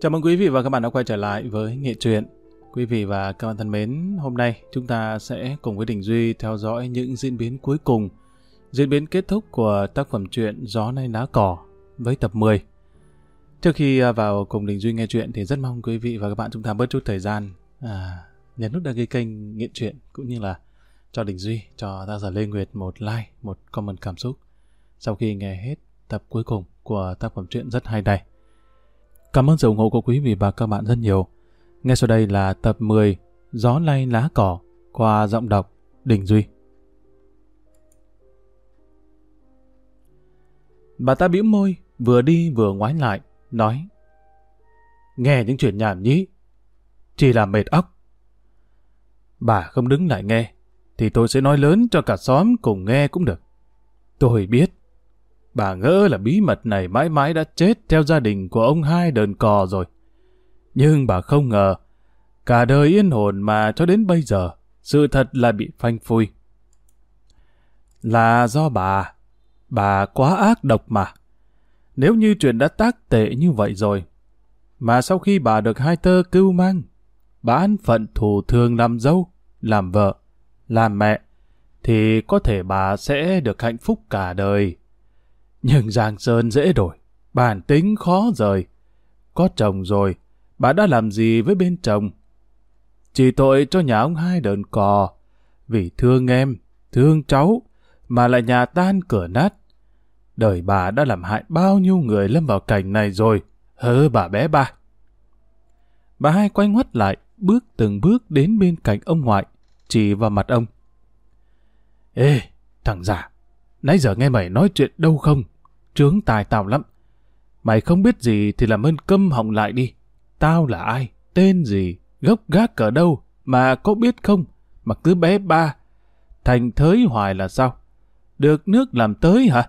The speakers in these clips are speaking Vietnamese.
Chào mừng quý vị và các bạn đã quay trở lại với Nghệ Truyện. Quý vị và các bạn thân mến, hôm nay chúng ta sẽ cùng với Đình Duy theo dõi những diễn biến cuối cùng, diễn biến kết thúc của tác phẩm truyện Gió Nay Lá Cỏ với tập 10. Trước khi vào cùng Đình Duy nghe truyện thì rất mong quý vị và các bạn chúng ta bớt chút thời gian nhấn nút đăng ký kênh Nghệ Truyện cũng như là cho Đình Duy, cho tác giả Lê Nguyệt một like, một comment cảm xúc sau khi nghe hết tập cuối cùng của tác phẩm truyện rất hay này. Cảm ơn sự ủng hộ của quý vị và các bạn rất nhiều. Ngay sau đây là tập 10 Gió Nay Lá Cỏ qua giọng đọc Đình Duy. Bà ta bĩu môi, vừa đi vừa ngoái lại, nói: Nghe những chuyện nhảm nhí, chỉ là mệt óc. Bà không đứng lại nghe, thì tôi sẽ nói lớn cho cả xóm cùng nghe cũng được. Tôi biết, bà ngỡ là bí mật này mãi mãi đã chết theo gia đình của ông Hai Đờn Cò rồi. Nhưng bà không ngờ, cả đời yên ổn mà cho đến bây giờ, sự thật lại bị phanh phui. Là do bà quá ác độc mà. Nếu như chuyện đã tác tệ như vậy rồi, mà sau khi bà được hai tơ cưu mang, bà ăn phận thủ thường làm dâu, làm vợ, làm mẹ, thì có thể bà sẽ được hạnh phúc cả đời. Nhưng giang sơn dễ đổi, bản tính khó rời. Có chồng rồi, bà đã làm gì với bên chồng? Chỉ tội cho nhà ông Hai Đờn Cò, vì thương em, thương cháu, mà lại nhà tan cửa nát. Đời bà đã làm hại bao nhiêu người lâm vào cảnh này rồi, hơ bà bé ba. Bà Hai quay ngoắt lại, bước từng bước đến bên cạnh ông ngoại, chỉ vào mặt ông. Ê, thằng già, nãy giờ nghe mày nói chuyện đâu không? Trướng tài tao lắm. Mày không biết gì thì làm ơn câm họng lại đi. Tao là ai, tên gì, gốc gác ở đâu, mà có biết không? Mà cứ bé ba, thành thới hoài là sao? Được nước làm tới hả?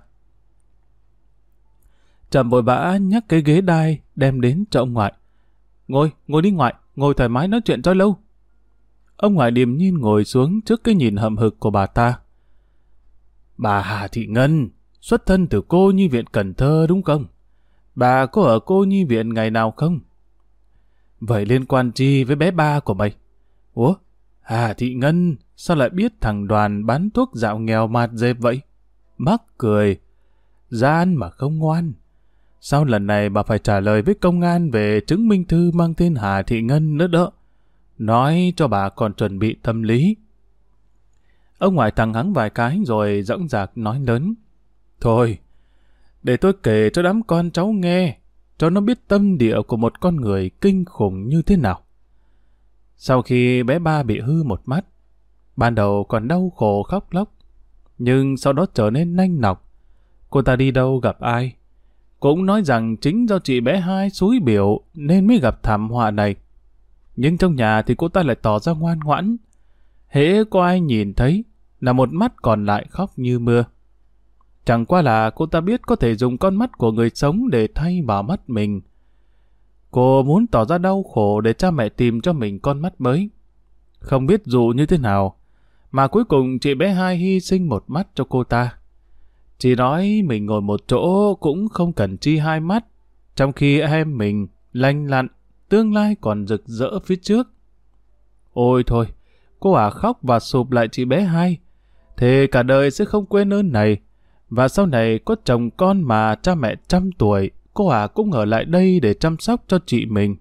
Trầm vội vã nhắc cái ghế đai đem đến cho ông ngoại. Ngồi đi ngoại, ngồi thoải mái nói chuyện cho lâu. Ông ngoại điềm nhiên ngồi xuống trước cái nhìn hậm hực của bà ta. Bà Hà Thị Ngân, xuất thân từ Cô Nhi Viện Cần Thơ đúng không? Bà có ở Cô Nhi Viện ngày nào không? Vậy liên quan chi với bé ba của mày? Ủa, Hà Thị Ngân sao lại biết thằng Đoàn bán thuốc dạo nghèo mạt dẹp vậy? Mắc cười, gian mà không ngoan. Sao lần này bà phải trả lời với công an về chứng minh thư mang tên Hà Thị Ngân nữa đó? Nói cho bà còn chuẩn bị tâm lý. Ông ngoại thằng hắng vài cái rồi dõng dạc nói lớn. Thôi, để tôi kể cho đám con cháu nghe, cho nó biết tâm địa của một con người kinh khủng như thế nào. Sau khi bé ba bị hư một mắt, ban đầu còn đau khổ khóc lóc, nhưng sau đó trở nên nanh nọc. Cô ta đi đâu gặp ai, cũng nói rằng chính do chị bé Hai xúi biểu nên mới gặp thảm họa này. Nhưng trong nhà thì cô ta lại tỏ ra ngoan ngoãn. Hễ có ai nhìn thấy là một mắt còn lại khóc như mưa. Chẳng qua là cô ta biết có thể dùng con mắt của người sống để thay vào mắt mình. Cô muốn tỏ ra đau khổ để cha mẹ tìm cho mình con mắt mới. Không biết dụ như thế nào, mà cuối cùng chị bé Hai hy sinh một mắt cho cô ta. Chị nói mình ngồi một chỗ cũng không cần chi hai mắt, trong khi em mình lành lặn, tương lai còn rực rỡ phía trước. Ôi thôi, cô khóc và sụp lại chị bé Hai. Thế cả đời sẽ không quên ơn này. Và sau này có chồng con mà cha mẹ 100 tuổi, cô cũng ở lại đây để chăm sóc cho chị mình.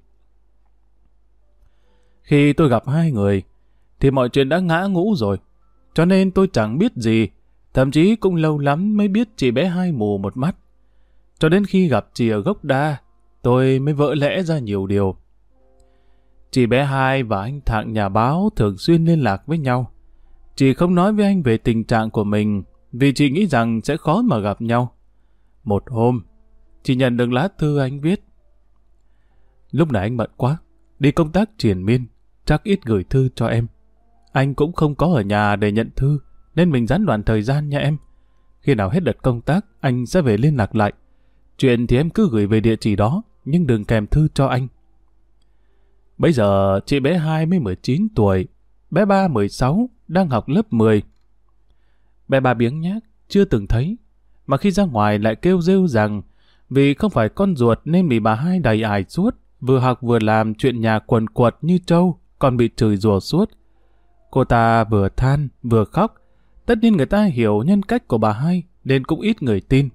Khi tôi gặp hai người, thì mọi chuyện đã ngã ngũ rồi. Cho nên tôi chẳng biết gì, thậm chí cũng lâu lắm mới biết chị bé Hai mù một mắt. Cho đến khi gặp chị ở gốc đa, tôi mới vỡ lẽ ra nhiều điều. Chị bé Hai và anh Thạng nhà báo thường xuyên liên lạc với nhau. Chị không nói với anh về tình trạng của mình, vì chị nghĩ rằng sẽ khó mà gặp nhau. Một hôm, chị nhận được lá thư anh viết. Lúc này anh bận quá, đi công tác triền miên, chắc ít gửi thư cho em. Anh cũng không có ở nhà để nhận thư, nên mình gián đoạn thời gian nha em. Khi nào hết đợt công tác, anh sẽ về liên lạc lại. Chuyện thì em cứ gửi về địa chỉ đó, nhưng đừng kèm thư cho anh. Bây giờ chị bé Hai mới 19 tuổi, bé Ba 16, đang học lớp 10. Bé Ba biếng nhác, chưa từng thấy, mà khi ra ngoài lại kêu rêu rằng vì không phải con ruột nên bị bà Hai đầy ải suốt, vừa học vừa làm chuyện nhà quần quật như trâu, còn bị chửi rủa suốt. Cô ta vừa than vừa khóc. Tất nhiên người ta hiểu nhân cách của bà Hai nên cũng ít người tin.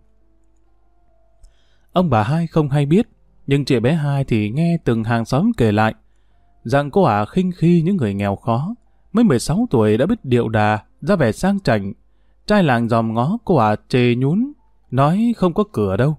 Ông bà Hai không hay biết, nhưng chị bé Hai thì nghe từng hàng xóm kể lại rằng cô ả khinh khi những người nghèo khó, mới 16 tuổi đã biết điệu đà, ra vẻ sang chảnh. Trai làng dòm ngó cô ả chề nhún, nói không có cửa đâu.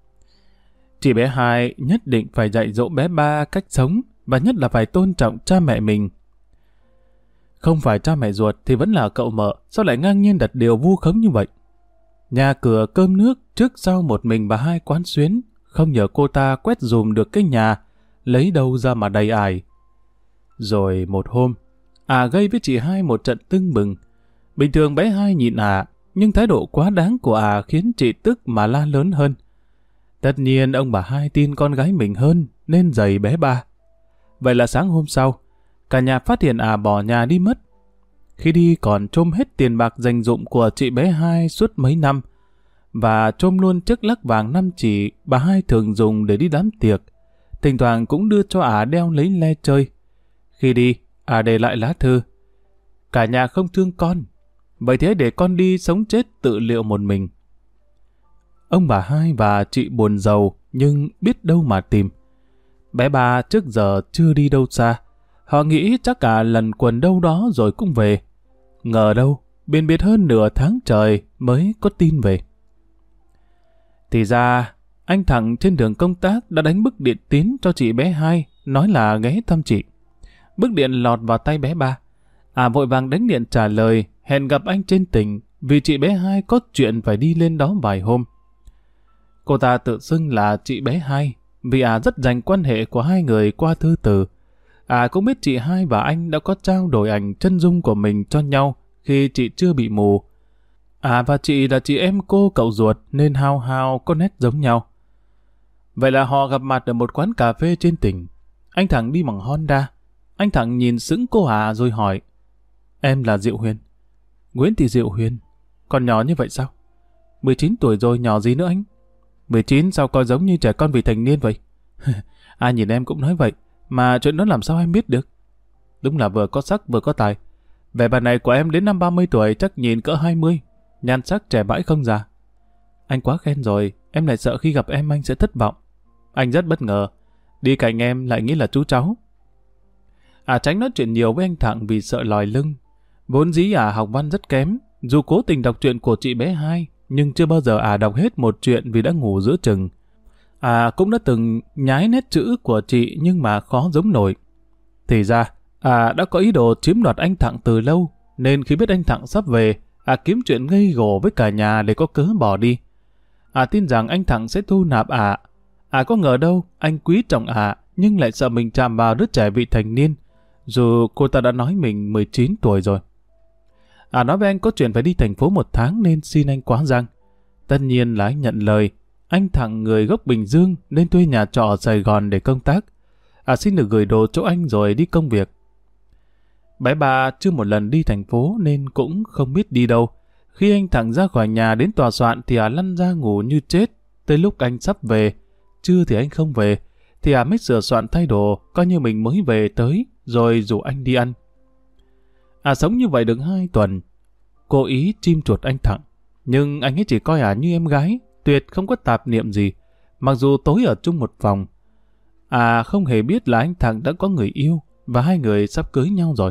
Chị bé Hai nhất định phải dạy dỗ bé Ba cách sống, và nhất là phải tôn trọng cha mẹ mình. Không phải cha mẹ ruột thì vẫn là cậu mợ, sao lại ngang nhiên đặt điều vu khống như vậy? Nhà cửa cơm nước trước sau một mình bà Hai quán xuyến, không nhờ cô ta quét dùm được cái nhà, lấy đâu ra mà đầy ải. Rồi một hôm, gây với chị Hai một trận tưng bừng. Bình thường bé Hai nhịn nhưng thái độ quá đáng của khiến chị tức mà la lớn hơn. Tất nhiên ông bà Hai tin con gái mình hơn nên giày bé Ba. Vậy là sáng hôm sau, cả nhà phát hiện bỏ nhà đi mất. Khi đi còn trôm hết tiền bạc dành dụm của chị bé Hai suốt mấy năm, và trôm luôn chiếc lắc vàng 5 chỉ bà Hai thường dùng để đi đám tiệc. Thỉnh thoảng cũng đưa cho đeo lấy le chơi. Khi đi, để lại lá thư: cả nhà không thương con, vậy thế để con đi sống chết tự liệu một mình. Ông bà Hai và chị buồn rầu, nhưng biết đâu mà tìm. Bé Ba trước giờ chưa đi đâu xa. Họ nghĩ chắc cả lần quần đâu đó rồi cũng về. Ngờ đâu, biên biệt hơn nửa tháng trời mới có tin về. Thì ra, anh Thẳng trên đường công tác đã đánh bức điện tín cho chị bé Hai, nói là ghé thăm chị. Bức điện lọt vào tay bé Ba. Vội vàng đánh điện trả lời, hẹn gặp anh trên tỉnh, vì chị bé Hai có chuyện phải đi lên đó vài hôm. Cô ta tự xưng là chị bé Hai, vì rất dành quan hệ của hai người qua thư từ. Cũng biết chị Hai và anh đã có trao đổi ảnh chân dung của mình cho nhau khi chị chưa bị mù. Và chị là chị em cô cậu ruột nên hao hao có nét giống nhau. Vậy là họ gặp mặt ở một quán cà phê trên tỉnh. Anh Thẳng đi bằng Honda. Anh Thẳng nhìn sững cô rồi hỏi: em là Diệu Huyền? Nguyễn Thị Diệu Huyền? Còn nhỏ như vậy sao? 19 tuổi rồi, nhỏ gì nữa anh? 19 sao coi giống như trẻ con vị thành niên vậy? Ai nhìn em cũng nói vậy, mà chuyện đó làm sao em biết được? Đúng là vừa có sắc vừa có tài. Vẻ bà này của em đến năm 30 tuổi chắc nhìn cỡ 20, nhan sắc trẻ bãi không già. Anh quá khen rồi, em lại sợ khi gặp em anh sẽ thất vọng. Anh rất bất ngờ, đi cạnh em lại nghĩ là chú cháu. Tránh nói chuyện nhiều với anh Thẳng vì sợ lòi lưng. Vốn dĩ học văn rất kém, dù cố tình đọc truyện của chị bé Hai, nhưng chưa bao giờ đọc hết một truyện vì đã ngủ giữa chừng. Cũng đã từng nhái nét chữ của chị nhưng mà khó giống nổi. Thì ra, đã có ý đồ chiếm đoạt anh Thẳng từ lâu, nên khi biết anh Thẳng sắp về, kiếm chuyện gây gổ với cả nhà để có cớ bỏ đi. Tin rằng anh Thẳng sẽ thu nạp có ngờ đâu anh quý trọng nhưng lại sợ mình chạm vào đứa trẻ vị thành niên, dù cô ta đã nói mình 19 tuổi rồi. Nói với anh có chuyện phải đi thành phố 1 tháng nên xin anh quá giang. Tất nhiên là anh nhận lời. Anh Thẳng người gốc Bình Dương nên thuê nhà trọ ở Sài Gòn để công tác. Xin được gửi đồ chỗ anh rồi đi công việc. Bé Ba chưa một lần đi thành phố nên cũng không biết đi đâu. Khi anh Thẳng ra khỏi nhà đến tòa soạn thì lăn ra ngủ như chết. Tới lúc anh sắp về, trưa thì anh không về, thì mới sửa soạn thay đồ, coi như mình mới về tới, rồi rủ anh đi ăn. Sống như vậy được 2 tuần. Cố ý chim chuột anh Thẳng, nhưng anh ấy chỉ coi như em gái, tuyệt không có tạp niệm gì, mặc dù tối ở chung một phòng. Không hề biết là anh Thẳng đã có người yêu, và hai người sắp cưới nhau rồi.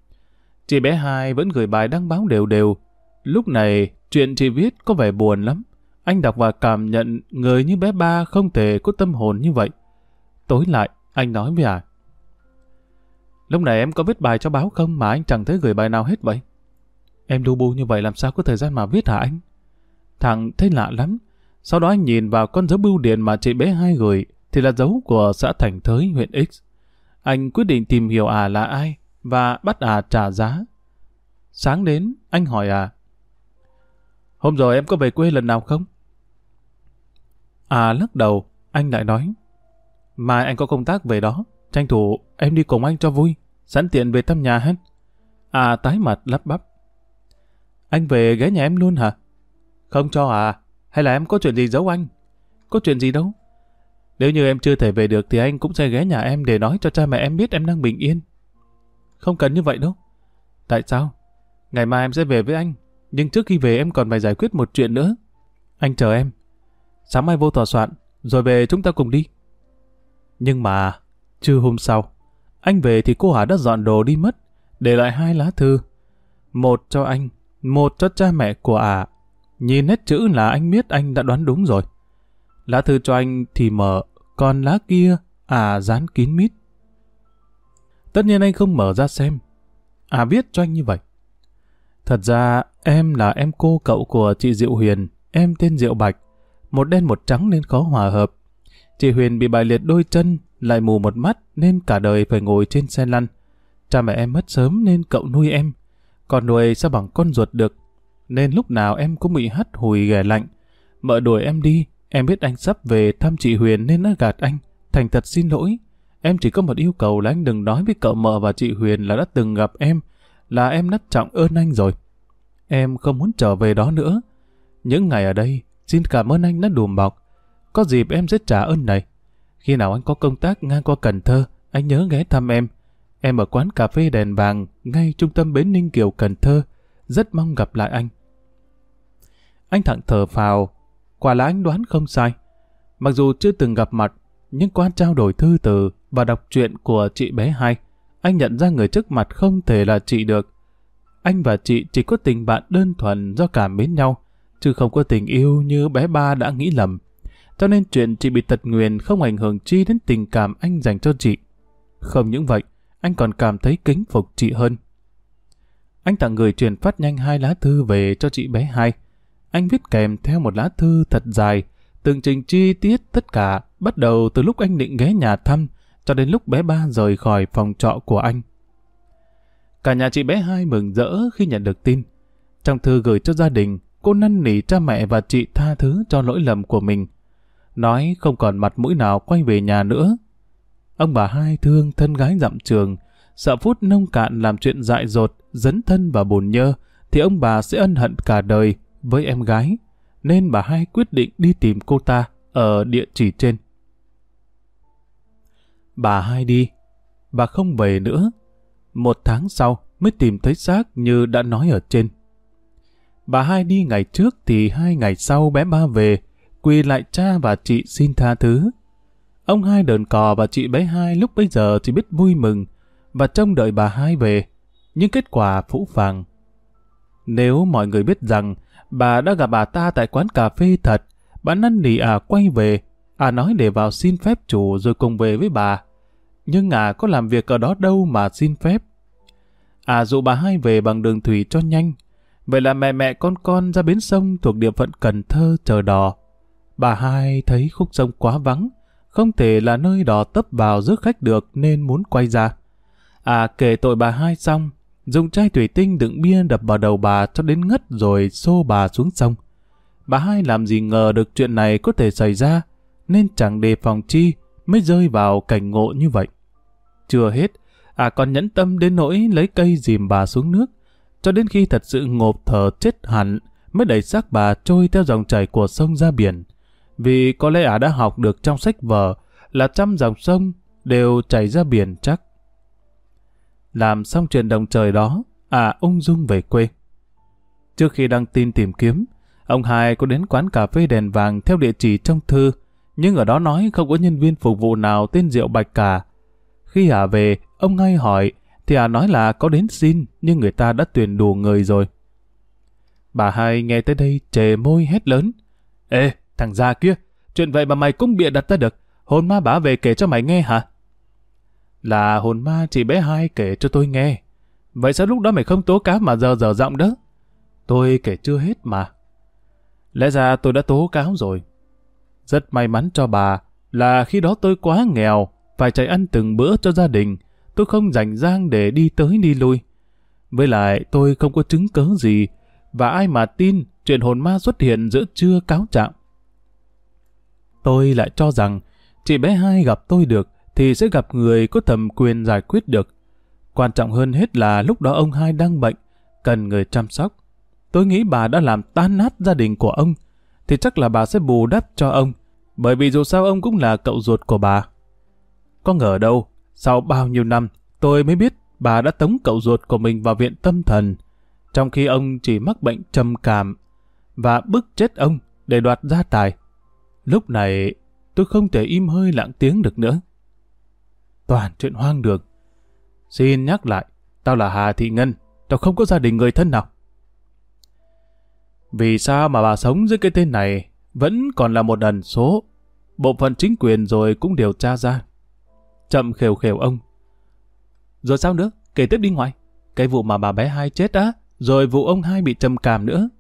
Chị bé Hai vẫn gửi bài đăng báo đều đều. Lúc này, chuyện chị viết có vẻ buồn lắm. Anh đọc và cảm nhận người như bé Ba không thể có tâm hồn như vậy. Tối lại, anh nói với lúc này em có viết bài cho báo không mà anh chẳng thấy gửi bài nào hết vậy? Em lu bu như vậy làm sao có thời gian mà viết hả anh? Thằng thấy lạ lắm. Sau đó anh nhìn vào con dấu bưu điện mà chị bé Hai gửi, thì là dấu của xã Thành Thới, huyện X. Anh quyết định tìm hiểu là ai và bắt trả giá. Sáng đến, anh hỏi hôm rồi em có về quê lần nào không? Lắc đầu, anh lại nói: mai anh có công tác về đó, tranh thủ em đi cùng anh cho vui, sẵn tiện về thăm nhà hết. Tái mặt lắp bắp: anh về ghé nhà em luôn hả? Không cho hay là em có chuyện gì giấu anh? Có chuyện gì đâu. Nếu như em chưa thể về được thì anh cũng sẽ ghé nhà em để nói cho cha mẹ em biết em đang bình yên. Không cần như vậy đâu. Tại sao? Ngày mai em sẽ về với anh, nhưng trước khi về em còn phải giải quyết một chuyện nữa. Anh chờ em. Sáng mai vô tòa soạn, rồi về chúng ta cùng đi. Nhưng mà, trưa hôm sau, anh về thì cô Hà đã dọn đồ đi mất, để lại 2 lá thư. Một cho anh, một cho cha mẹ của Ả. Nhìn nét chữ là anh biết anh đã đoán đúng rồi. Lá thư cho anh thì mở, còn lá kia Ả dán kín mít. Tất nhiên anh không mở ra xem. Ả viết cho anh như vậy. Thật ra em là em cô cậu của chị Diệu Huyền, em tên Diệu Bạch. Một đen một trắng nên khó hòa hợp. Chị Huyền bị bại liệt đôi chân, lại mù một mắt nên cả đời phải ngồi trên xe lăn. Cha mẹ em mất sớm nên cậu nuôi em. Còn nuôi sao bằng con ruột được. Nên lúc nào em cũng bị hắt hùi ghẻ lạnh. Mợ đuổi em đi, em biết anh sắp về thăm chị Huyền nên đã gạt anh. Thành thật xin lỗi. Em chỉ có một yêu cầu là anh đừng nói với cậu mợ và chị Huyền là đã từng gặp em, là em nất trọng ơn anh rồi. Em không muốn trở về đó nữa. Những ngày ở đây, xin cảm ơn anh đã đùm bọc. Có dịp em sẽ trả ơn này. Khi nào anh có công tác ngang qua Cần Thơ, anh nhớ ghé thăm em. Em ở quán cà phê Đèn Vàng, ngay trung tâm bến Ninh Kiều, Cần Thơ. Rất mong gặp lại anh. Anh thẳng thở phào. Quả là anh đoán không sai. Mặc dù chưa từng gặp mặt, nhưng qua trao đổi thư từ và đọc truyện của chị bé Hai, anh nhận ra người trước mặt không thể là chị được. Anh và chị chỉ có tình bạn đơn thuần do cảm mến nhau, chứ không có tình yêu như bé Ba đã nghĩ lầm. Cho nên chuyện chị bị tật nguyền không ảnh hưởng chi đến tình cảm anh dành cho chị. Không những vậy, anh còn cảm thấy kính phục chị hơn. Anh tặng người truyền phát nhanh 2 lá thư về cho chị bé Hai. Anh viết kèm theo một lá thư thật dài, tường trình chi tiết tất cả, bắt đầu từ lúc anh định ghé nhà thăm, cho đến lúc bé Ba rời khỏi phòng trọ của anh. Cả nhà chị bé Hai mừng rỡ khi nhận được tin. Trong thư gửi cho gia đình, cô năn nỉ cha mẹ và chị tha thứ cho lỗi lầm của mình. Nói không còn mặt mũi nào quay về nhà nữa. Ông bà Hai thương thân gái dặm trường, sợ phút nông cạn làm chuyện dại dột, dấn thân vào bồn nhơ, thì ông bà sẽ ân hận cả đời với em gái. Nên bà Hai quyết định đi tìm cô ta ở địa chỉ trên. Bà Hai đi, bà không về nữa. 1 tháng sau mới tìm thấy xác như đã nói ở trên. Bà Hai đi ngày trước thì 2 ngày sau bé Ba về, quỳ lại cha và chị xin tha thứ. Ông Hai đờn cò và chị bé Hai lúc bấy giờ chỉ biết vui mừng và trông đợi bà Hai về, nhưng kết quả phũ phàng. Nếu mọi người biết rằng bà đã gặp bà ta tại quán cà phê thật, bà năn nỉ quay về, nói để vào xin phép chủ rồi cùng về với bà. Nhưng có làm việc ở đó đâu mà xin phép. Dụ bà Hai về bằng đường thủy cho nhanh. Vậy là mẹ con ra bến sông thuộc địa phận Cần Thơ chờ đò. Bà Hai thấy khúc sông quá vắng, không thể là nơi đò tấp vào rước khách được nên muốn quay ra. Kể tội bà Hai xong, dùng chai thủy tinh đựng bia đập vào đầu bà cho đến ngất rồi xô bà xuống sông. Bà Hai làm gì ngờ được chuyện này có thể xảy ra, nên chẳng đề phòng chi mới rơi vào cảnh ngộ như vậy. Chưa hết, còn nhẫn tâm đến nỗi lấy cây dìm bà xuống nước, cho đến khi thật sự ngộp thở chết hẳn mới đẩy xác bà trôi theo dòng chảy của sông ra biển. Vì có lẽ đã học được trong sách vở là 100 dòng sông đều chảy ra biển chắc. Làm xong chuyện đồng trời đó, ung dung về quê. Trước khi đăng tin tìm kiếm, ông Hai có đến quán cà phê Đèn Vàng theo địa chỉ trong thư, nhưng ở đó nói không có nhân viên phục vụ nào tên Diệu Bạch cả. Khi về, ông Hai hỏi, thì nói là có đến xin, nhưng người ta đã tuyển đủ người rồi. Bà Hai nghe tới đây chề môi hét lớn. Ê, thằng già kia, chuyện vậy mà mày cũng bịa đặt ra được, hồn ma bả về kể cho mày nghe hả? Là hồn ma chị bé Hai kể cho tôi nghe. Vậy sao lúc đó mày không tố cáo mà giờ giọng đó? Tôi kể chưa hết mà. Lẽ ra tôi đã tố cáo rồi. Rất may mắn cho bà là khi đó tôi quá nghèo, phải chạy ăn từng bữa cho gia đình, tôi không rảnh rang để đi tới đi lui. Với lại tôi không có chứng cớ gì, và ai mà tin chuyện hồn ma xuất hiện giữa trưa cáo trạng. Tôi lại cho rằng chị bé Hai gặp tôi được thì sẽ gặp người có thẩm quyền giải quyết được. Quan trọng hơn hết là lúc đó ông Hai đang bệnh, cần người chăm sóc. Tôi nghĩ bà đã làm tan nát gia đình của ông, thì chắc là bà sẽ bù đắp cho ông Bởi vì dù sao ông cũng là cậu ruột của bà. Có ngờ đâu, sau bao nhiêu năm, tôi mới biết bà đã tống cậu ruột của mình vào viện tâm thần, trong khi ông chỉ mắc bệnh trầm cảm, và bức chết ông để đoạt gia tài. Lúc này, tôi không thể im hơi lặng tiếng được nữa. Toàn chuyện hoang đường. Xin nhắc lại, tao là Hà Thị Ngân, tao không có gia đình người thân nào. Vì sao mà bà sống dưới cái tên này vẫn còn là một ẩn số? Bộ phận chính quyền rồi cũng điều tra ra. Chậm khều khều ông. Rồi sao nữa? Kể tiếp đi ngoại. Cái vụ mà bà bé Hai chết á, rồi vụ ông Hai bị trầm cảm nữa.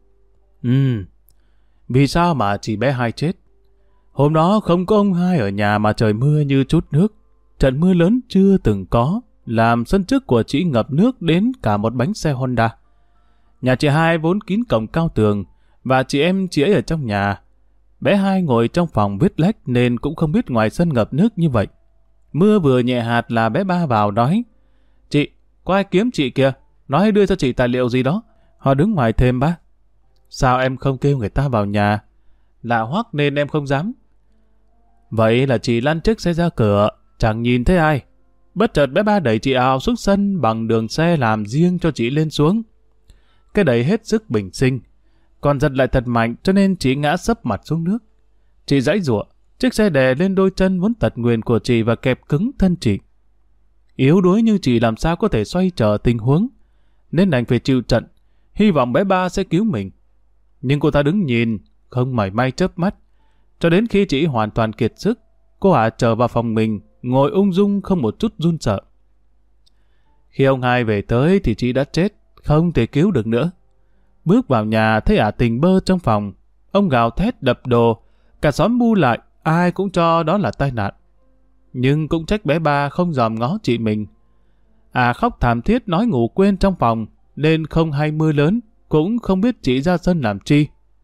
Vì sao mà chỉ bé Hai chết? Hôm đó không có ông Hai ở nhà mà trời mưa như trút nước. Trận mưa lớn chưa từng có, làm sân trước của chị ngập nước đến cả một bánh xe Honda. Nhà chị Hai vốn kín cổng cao tường, và chị em chị ấy ở trong nhà. Bé Hai ngồi trong phòng viết lách nên cũng không biết ngoài sân ngập nước như vậy. Mưa vừa nhẹ hạt là bé Ba vào nói: Chị, có ai kiếm chị kìa, nói đưa cho chị tài liệu gì đó. Họ đứng ngoài thêm bác. Sao em không kêu người ta vào nhà? Lạ hoắc nên em không dám. Vậy là chị lăn chiếc xe ra cửa, chẳng nhìn thấy ai. Bất chợt bé Ba đẩy chị ào xuống sân bằng đường xe làm riêng cho chị lên xuống. Cái đẩy hết sức bình sinh, còn giật lại thật mạnh cho nên chị ngã sấp mặt xuống nước. Chị giãy giụa, chiếc xe đè lên đôi chân vốn tật nguyền của chị và kẹp cứng thân chị. Yếu đuối như chị làm sao có thể xoay trở tình huống, nên đành phải chịu trận, hy vọng bé Ba sẽ cứu mình. Nhưng cô ta đứng nhìn, không mảy may chớp mắt, cho đến khi chị hoàn toàn kiệt sức, cô trở vào phòng mình, ngồi ung dung không một chút run sợ. Khi ông Hai về tới thì chị đã chết, không thể cứu được nữa. Bước vào nhà thấy tỉnh bơ trong phòng, ông gào thét đập đồ, cả xóm bu lại, ai cũng cho đó là tai nạn. Nhưng cũng trách bé Ba không dòm ngó chị mình. Khóc thảm thiết nói ngủ quên trong phòng, nên không hay mưa lớn, cũng không biết chị ra sân làm chi.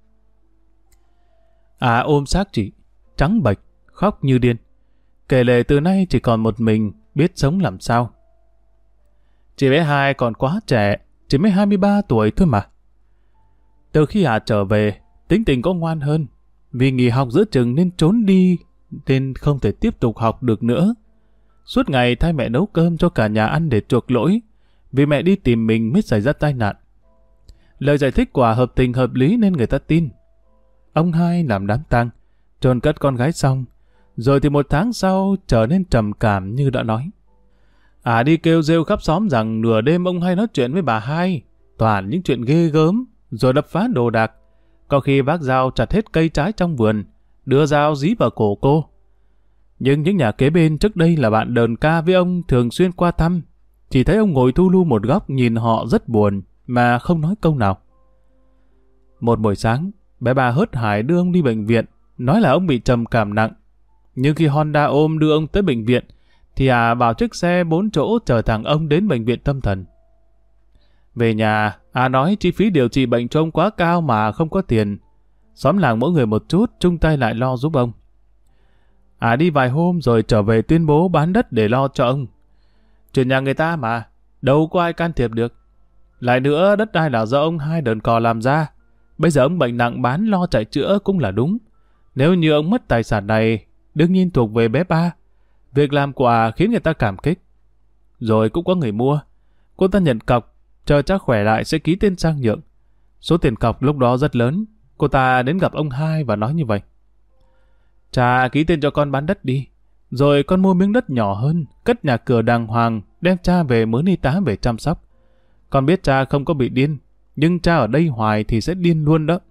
Ôm xác chị, trắng bệch, khóc như điên. Kể lể từ nay chỉ còn một mình, biết sống làm sao. Chị bé Hai còn quá trẻ, chỉ mới 23 tuổi thôi mà. Từ khi trở về, tính tình có ngoan hơn. Vì nghỉ học giữa chừng nên trốn đi, nên không thể tiếp tục học được nữa. Suốt ngày thay mẹ nấu cơm cho cả nhà ăn để chuộc lỗi, vì mẹ đi tìm mình mới xảy ra tai nạn. Lời giải thích quả hợp tình hợp lý nên người ta tin. Ông Hai làm đám tang, chôn cất con gái xong, rồi thì 1 tháng sau trở nên trầm cảm như đã nói. Đi kêu rêu khắp xóm rằng nửa đêm ông Hai nói chuyện với bà Hai, toàn những chuyện ghê gớm, rồi đập phá đồ đạc. Có khi vác dao chặt hết cây trái trong vườn, đưa dao dí vào cổ cô. Nhưng những nhà kế bên trước đây là bạn đờn ca với ông thường xuyên qua thăm, chỉ thấy ông ngồi thu lu một góc nhìn họ rất buồn, mà không nói câu nào. Một buổi sáng, bé Ba hớt hải đưa ông đi bệnh viện, nói là ông bị trầm cảm nặng. Nhưng khi Honda ôm đưa ông tới bệnh viện, thì bảo chiếc xe 4 chỗ chở thẳng ông đến bệnh viện tâm thần. Về nhà, nói chi phí điều trị bệnh cho ông quá cao mà không có tiền. Xóm làng mỗi người một chút, chung tay lại lo giúp ông. Đi vài hôm rồi trở về tuyên bố bán đất để lo cho ông. Chuyện nhà người ta mà, đâu có ai can thiệp được. Lại nữa, đất đai là do ông Hai đờn cò làm ra. Bây giờ ông bệnh nặng bán lo chạy chữa cũng là đúng. Nếu như ông mất tài sản này, đương nhiên thuộc về bé Ba. Việc làm của khiến người ta cảm kích. Rồi cũng có người mua. Cô ta nhận cọc, chờ cha khỏe lại sẽ ký tên sang nhượng. Số tiền cọc lúc đó rất lớn. Cô ta đến gặp ông Hai và nói như vậy. Cha ký tên cho con bán đất đi. Rồi con mua miếng đất nhỏ hơn, cất nhà cửa đàng hoàng, đem cha về mướn y tá về chăm sóc. Con biết cha không có bị điên, nhưng cha ở đây hoài thì sẽ điên luôn đó.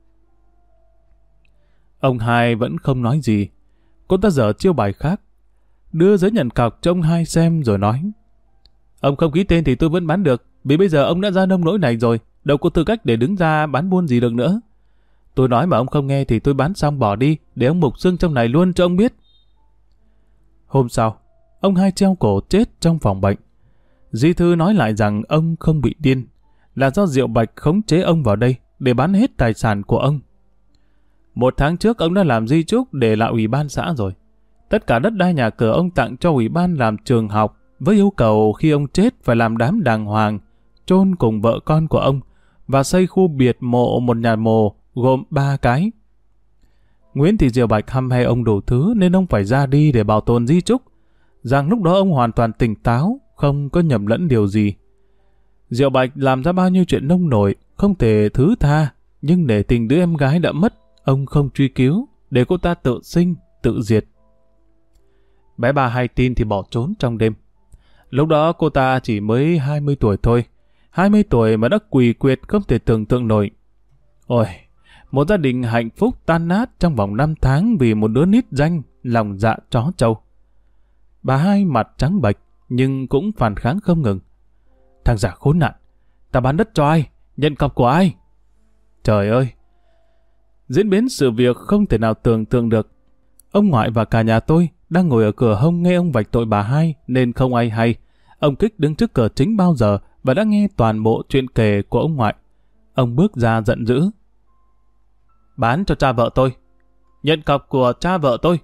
Ông Hai vẫn không nói gì. Cô ta dở chiêu bài khác, đưa giấy nhận cọc cho ông Hai xem rồi nói. Ông không ký tên thì tôi vẫn bán được, vì bây giờ ông đã ra nông nỗi này rồi, đâu có tư cách để đứng ra bán buôn gì được nữa. Tôi nói mà ông không nghe thì tôi bán xong bỏ đi, để ông mục xương trong này luôn cho ông biết. Hôm sau, ông Hai treo cổ chết trong phòng bệnh. Di thư nói lại rằng ông không bị điên, là do Diệu Bạch khống chế ông vào đây để bán hết tài sản của ông. 1 tháng trước ông đã làm di chúc để lại ủy ban xã rồi. Tất cả đất đai nhà cửa ông tặng cho ủy ban làm trường học, với yêu cầu khi ông chết phải làm đám đàng hoàng, chôn cùng vợ con của ông và xây khu biệt mộ một nhà mồ gồm 3 cái. Nguyễn Thị Diệu Bạch hăm he ông đủ thứ nên ông phải ra đi để bảo tồn di chúc. Rằng lúc đó ông hoàn toàn tỉnh táo, không có nhầm lẫn điều gì. Diệu Bạch làm ra bao nhiêu chuyện nông nổi, không thể thứ tha, nhưng để tình đứa em gái đã mất, ông không truy cứu, để cô ta tự sinh, tự diệt. Bé Ba hay tin thì bỏ trốn trong đêm. Lúc đó cô ta chỉ mới 20 tuổi thôi. 20 tuổi mà đã quỳ quyệt không thể tưởng tượng nổi. Ôi, một gia đình hạnh phúc tan nát trong vòng 5 tháng vì một đứa nít danh, lòng dạ chó trâu. Bà Hai mặt trắng bệch, nhưng cũng phản kháng không ngừng. Thằng giả khốn nạn, ta bán đất cho ai? Nhận cọc của ai? Trời ơi! Diễn biến sự việc không thể nào tưởng tượng được. Ông ngoại và cả nhà tôi đang ngồi ở cửa hông nghe ông vạch tội bà Hai nên không ai hay. Ông Kích đứng trước cửa chính bao giờ và đã nghe toàn bộ chuyện kể của ông ngoại. Ông bước ra giận dữ. Bán cho cha vợ tôi. Nhận cọc của cha vợ tôi.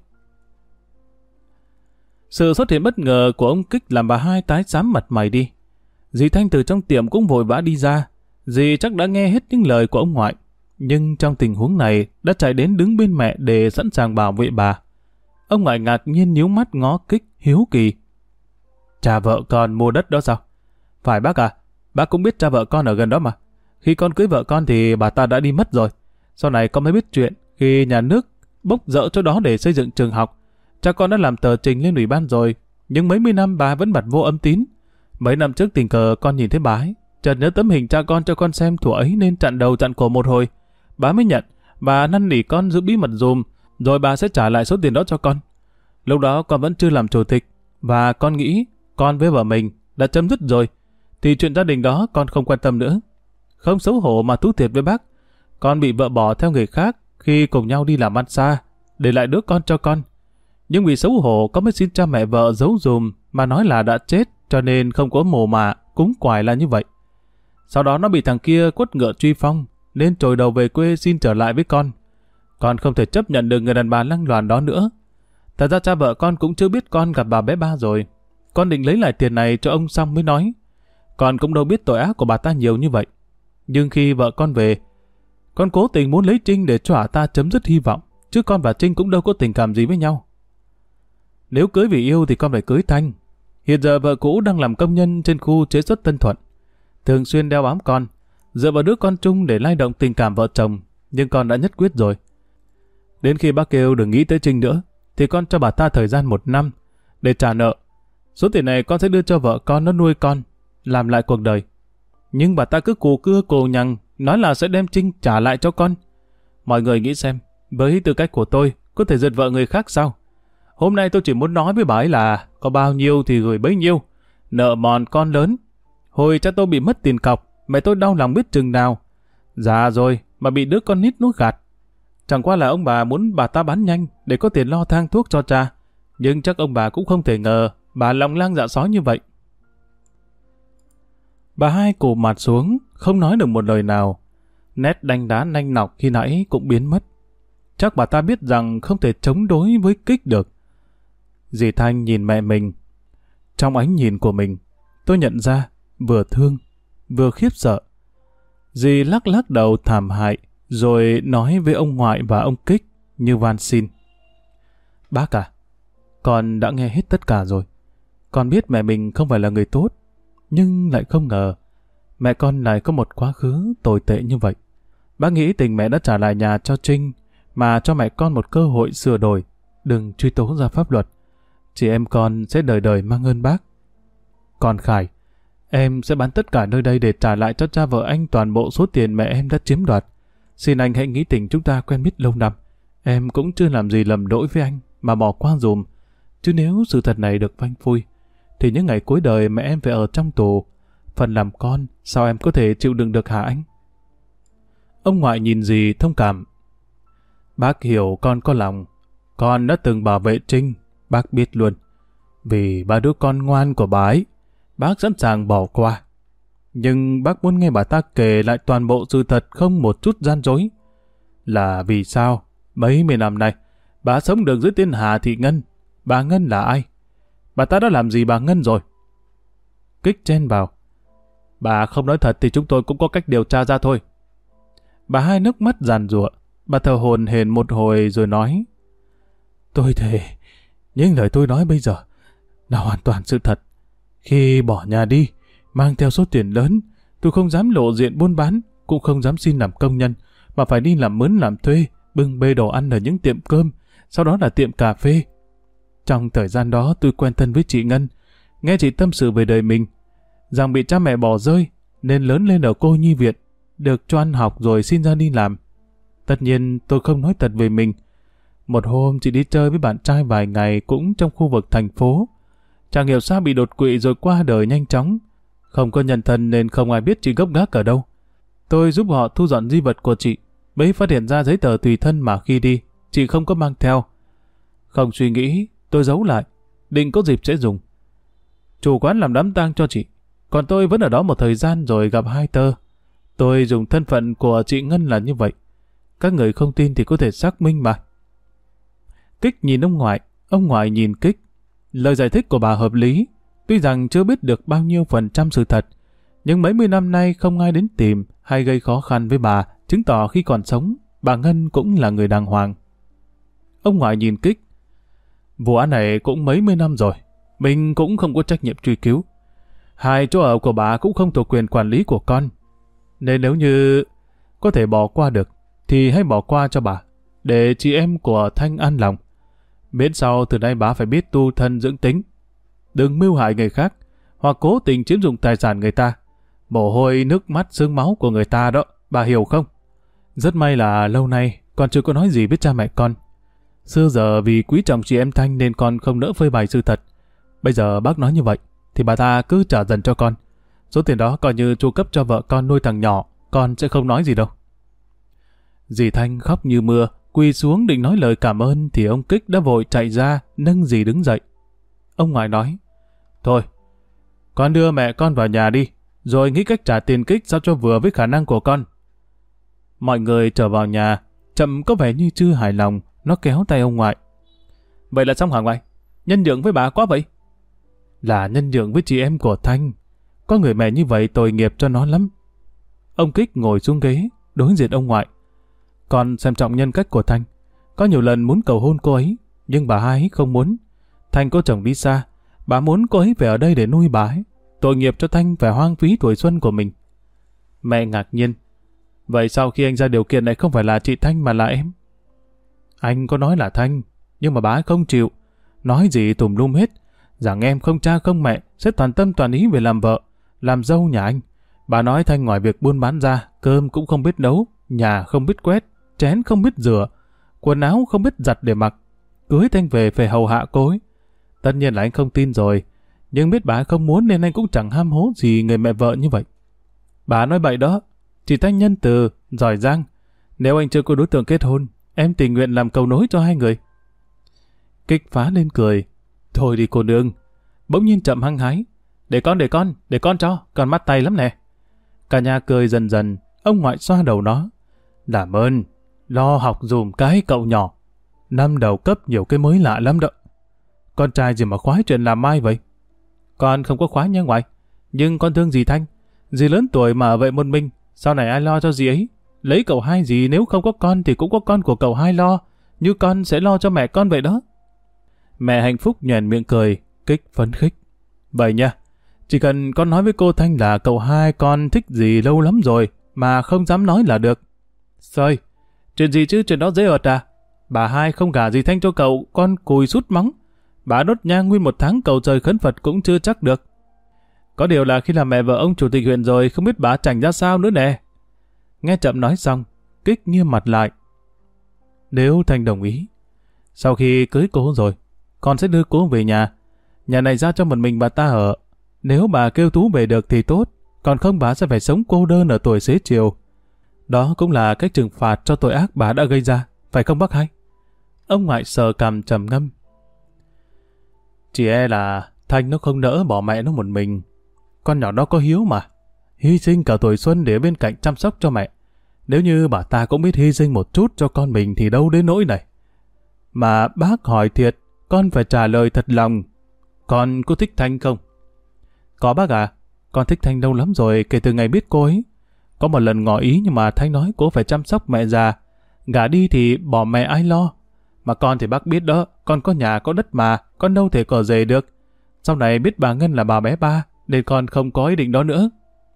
Sự xuất hiện bất ngờ của ông Kích làm bà Hai tái xám mặt mày đi. Dì Thanh từ trong tiệm cũng vội vã đi ra. Dì chắc đã nghe hết những lời của ông ngoại. Nhưng trong tình huống này đã chạy đến đứng bên mẹ để sẵn sàng bảo vệ bà. Ông ngoại ngạc nhiên nhíu mắt ngó Kích hiếu kỳ. Cha vợ con mua đất đó sao? Phải bác à, bác cũng biết cha vợ con ở gần đó mà. Khi con cưới vợ con thì bà ta đã đi mất rồi. Sau này con mới biết chuyện khi nhà nước bốc dỡ chỗ đó để xây dựng trường học. Cha con đã làm tờ trình lên ủy ban rồi, nhưng mấy mươi năm bà vẫn bặt vô âm tín. Mấy năm trước tình cờ con nhìn thấy bà ấy, chợt nhớ tấm hình cha con cho con xem thuở ấy nên chặn đầu chặn cổ một hồi. Bà mới nhận, bà năn nỉ con giữ bí mật dùm, rồi bà sẽ trả lại số tiền đó cho con. Lúc đó con vẫn chưa làm chủ tịch, và con nghĩ con với vợ mình đã chấm dứt rồi, thì chuyện gia đình đó con không quan tâm nữa. Không xấu hổ mà thú thiệt với bác, con bị vợ bỏ theo người khác khi cùng nhau đi làm ăn xa, để lại đứa con cho con. Nhưng vì xấu hổ con mới xin cha mẹ vợ giấu dùm mà nói là đã chết, cho nên không có mồ mả cúng quải là như vậy. Sau đó nó bị thằng kia quất ngựa truy phong, nên trồi đầu về quê xin trở lại với con. Con không thể chấp nhận được người đàn bà lăng loàn đó nữa. Thật ra cha vợ con cũng chưa biết con gặp bà bé Ba rồi. Con định lấy lại tiền này cho ông xong mới nói. Con cũng đâu biết tội ác của bà ta nhiều như vậy. Nhưng khi vợ con về, con cố tình muốn lấy Trinh để cho ả ta chấm dứt hy vọng, chứ con và Trinh cũng đâu có tình cảm gì với nhau. Nếu cưới vì yêu thì con phải cưới Thanh. Hiện giờ vợ cũ đang làm công nhân trên khu chế xuất Tân Thuận, thường xuyên đeo bám con, dựa vào đứa con chung để lay động tình cảm vợ chồng, nhưng con đã nhất quyết rồi. Đến khi bác kêu đừng nghĩ tới Trinh nữa, thì con cho bà ta thời gian 1 năm để trả nợ. Số tiền này con sẽ đưa cho vợ con nó nuôi con, làm lại cuộc đời. Nhưng bà ta cứ cù cưa cù nhằng, nói là sẽ đem Trinh trả lại cho con. Mọi người nghĩ xem, với tư cách của tôi, có thể giật vợ người khác sao? Hôm nay tôi chỉ muốn nói với bà ấy là có bao nhiêu thì gửi bấy nhiêu. Nợ mòn con lớn. Hồi cha tôi bị mất tiền cọc, mẹ tôi đau lòng biết chừng nào. Già rồi mà bị đứa con nít nuốt gạt. Chẳng qua là ông bà muốn bà ta bán nhanh để có tiền lo thang thuốc cho cha. Nhưng chắc ông bà cũng không thể ngờ bà lòng lang dạ sói như vậy. Bà Hai cụp mặt xuống, không nói được một lời nào. Nét đanh đá nanh nọc khi nãy cũng biến mất. Chắc bà ta biết rằng không thể chống đối với Kích được. Dì Thanh nhìn mẹ mình. Trong ánh nhìn của mình, tôi nhận ra vừa thương, vừa khiếp sợ. Dì lắc lắc đầu thảm hại, rồi nói với ông ngoại và ông Kích như van xin. Bác à, con đã nghe hết tất cả rồi. Con biết mẹ mình không phải là người tốt, nhưng lại không ngờ mẹ con lại có một quá khứ tồi tệ như vậy. Bác nghĩ tình mẹ đã trả lại nhà cho Trinh, mà cho mẹ con một cơ hội sửa đổi, đừng truy tố ra pháp luật. Chị em con sẽ đời đời mang ơn bác. Còn Khải, em sẽ bán tất cả nơi đây để trả lại cho cha vợ anh toàn bộ số tiền mẹ em đã chiếm đoạt. Xin anh hãy nghĩ tình chúng ta quen biết lâu năm. Em cũng chưa làm gì lầm lỗi với anh mà bỏ qua dùm. Chứ nếu sự thật này được phanh phui, thì những ngày cuối đời mẹ em phải ở trong tù. Phần làm con, sao em có thể chịu đựng được hả anh? Ông ngoại nhìn dì thông cảm. Bác hiểu con có lòng. Con đã từng bảo vệ Trinh, bác biết luôn. Vì ba đứa con ngoan của bà ấy, bác sẵn sàng bỏ qua. Nhưng bác muốn nghe bà ta kể lại toàn bộ sự thật không một chút gian dối. Là vì sao mấy mươi năm nay bà sống được dưới tên Hà Thị Ngân? Bà Ngân là ai? Bà ta đã làm gì bà Ngân rồi? Kích chen vào. Bà không nói thật thì chúng tôi cũng có cách điều tra ra thôi. Bà Hai nước mắt giàn giụa. Bà thở hổn hển một hồi rồi nói: Tôi thề, những lời tôi nói bây giờ là hoàn toàn sự thật. Khi bỏ nhà đi, mang theo số tiền lớn, tôi không dám lộ diện buôn bán, cũng không dám xin làm công nhân, mà phải đi làm mướn làm thuê, bưng bê đồ ăn ở những tiệm cơm, sau đó là tiệm cà phê. Trong thời gian đó tôi quen thân với chị Ngân, nghe chị tâm sự về đời mình, rằng bị cha mẹ bỏ rơi, nên lớn lên ở cô nhi viện, được cho ăn học rồi xin ra đi làm. Tất nhiên tôi không nói thật về mình. Một hôm chị đi chơi với bạn trai vài ngày cũng trong khu vực thành phố. Chẳng hiểu sao bị đột quỵ rồi qua đời nhanh chóng. Không có nhân thân nên không ai biết chị gốc gác ở đâu. Tôi giúp họ thu dọn di vật của chị, mới phát hiện ra giấy tờ tùy thân mà khi đi, chị không có mang theo. Không suy nghĩ, tôi giấu lại, định có dịp sẽ dùng. Chủ quán làm đám tang cho chị, còn tôi vẫn ở đó một thời gian rồi gặp hai tơ. Tôi dùng thân phận của chị Ngân là như vậy. Các người không tin thì có thể xác minh mà. Kích nhìn ông ngoại nhìn Kích. Lời giải thích của bà hợp lý, tuy rằng chưa biết được bao nhiêu % sự thật, nhưng mấy mươi năm nay không ai đến tìm hay gây khó khăn với bà, chứng tỏ khi còn sống, bà Ngân cũng là người đàng hoàng. Ông ngoại nhìn Kích. Vụ án này cũng mấy mươi năm rồi, mình cũng không có trách nhiệm truy cứu. Hai chỗ ở của bà cũng không thuộc quyền quản lý của con, nên nếu như có thể bỏ qua được, thì hãy bỏ qua cho bà, để chị em của Thanh an lòng. Miễn sau từ nay bà phải biết tu thân dưỡng tính, đừng mưu hại người khác, hoặc cố tình chiếm dụng tài sản người ta. Mồ hôi, nước mắt, xương máu của người ta đó, bà hiểu không? Rất may là lâu nay con chưa có nói gì với cha mẹ con. Xưa giờ vì quý trọng chị em Thanh nên con không nỡ phơi bày sự thật. Bây giờ bác nói như vậy, thì bà ta cứ trả dần cho con. Số tiền đó coi như chu cấp cho vợ con nuôi thằng nhỏ, con sẽ không nói gì đâu. Dì Thanh khóc như mưa, quỳ xuống định nói lời cảm ơn thì ông Kích đã vội chạy ra, nâng dì đứng dậy. Ông ngoại nói: Thôi, con đưa mẹ con vào nhà đi, rồi nghĩ cách trả tiền Kích sao cho vừa với khả năng của con. Mọi người trở vào nhà, Chậm có vẻ như chưa hài lòng, nó kéo tay ông ngoại. Vậy là xong hả ngoại? Nhân nhượng với bà quá vậy? Là nhân nhượng với chị em của Thanh. Có người mẹ như vậy tội nghiệp cho nó lắm. Ông Kích ngồi xuống ghế, đối diện ông ngoại. Con xem trọng nhân cách của Thanh. Có nhiều lần muốn cầu hôn cô ấy, nhưng bà hai ấy không muốn. Thanh có chồng đi xa, bà muốn cô ấy về ở đây để nuôi bà ấy. Tội nghiệp cho Thanh phải hoang phí tuổi xuân của mình. Mẹ ngạc nhiên. Vậy sau khi anh ra điều kiện này không phải là chị Thanh mà là em? Anh có nói là Thanh, nhưng mà bà ấy không chịu. Nói gì tùm lum hết, rằng em không cha không mẹ sẽ toàn tâm toàn ý về làm vợ, làm dâu nhà anh. Bà nói Thanh ngoài việc buôn bán ra, cơm cũng không biết nấu, nhà không biết quét, chén không biết rửa, quần áo không biết giặt để mặc. Cưới Thanh về phải hầu hạ cô ấy. Tất nhiên là anh không tin rồi, nhưng biết bà không muốn nên anh cũng chẳng ham hố gì người mẹ vợ như vậy. Bà nói bậy đó, chị Thanh nhân từ, giỏi giang. Nếu anh chưa có đối tượng kết hôn, em tình nguyện làm cầu nối cho hai người. Kích phá lên cười. Thôi đi cô nương. Bỗng nhiên Chậm hăng hái. Để con cho, con mắt tay lắm nè. Cả nhà cười dần dần, ông ngoại xoa đầu nó. Làm ơn, lo học dùm cái cậu nhỏ. Năm đầu cấp nhiều cái mới lạ lắm đó. Con trai gì mà khoái chuyện làm mai vậy? Con không có khoái nha ngoại. Nhưng con thương dì Thanh. Dì lớn tuổi mà ở vậy một mình, sau này ai lo cho dì ấy? Lấy cậu hai dì nếu không có con thì cũng có con của cậu hai lo. Như con sẽ lo cho mẹ con vậy đó. Mẹ hạnh phúc nhoẻn miệng cười, Kích phấn khích. Vậy nha, chỉ cần con nói với cô Thanh là cậu hai con thích gì lâu lắm rồi, mà không dám nói là được. Sơi, chuyện gì chứ, chuyện đó dễ ợt à? Bà hai không gả dì Thanh cho cậu, con cùi sút móng. Bà đốt nhang nguyên một tháng cầu trời khấn Phật cũng chưa chắc được. Có điều là khi làm mẹ vợ ông chủ tịch huyện rồi, không biết bà chảnh ra sao nữa nè. Nghe Chậm nói xong, Kích nghiêm mặt lại. Nếu Thanh đồng ý, sau khi cưới cô rồi, con sẽ đưa cô về nhà. Nhà này ra cho một mình bà ta ở. Nếu bà kêu Tú về được thì tốt, còn không bà sẽ phải sống cô đơn ở tuổi xế chiều. Đó cũng là cách trừng phạt cho tội ác bà đã gây ra, phải không bác hai? Ông ngoại sờ cằm trầm ngâm. Chỉ e là Thanh nó không nỡ bỏ mẹ nó một mình. Con nhỏ đó có hiếu mà, hy sinh cả tuổi xuân để bên cạnh chăm sóc cho mẹ. Nếu như bà ta cũng biết hy sinh một chút cho con mình thì đâu đến nỗi này. Mà bác hỏi thiệt, con phải trả lời thật lòng. Con có thích Thanh không? Có bác à, con thích Thanh lâu lắm rồi, kể từ ngày biết cô ấy. Có một lần ngỏ ý nhưng mà Thanh nói cô phải chăm sóc mẹ già. Gả đi thì bỏ mẹ ai lo. Mà con thì bác biết đó, con có nhà có đất mà, con đâu thể cỏ rể được. Sau này biết bà Ngân là bà bé ba, nên con không có ý định đó nữa.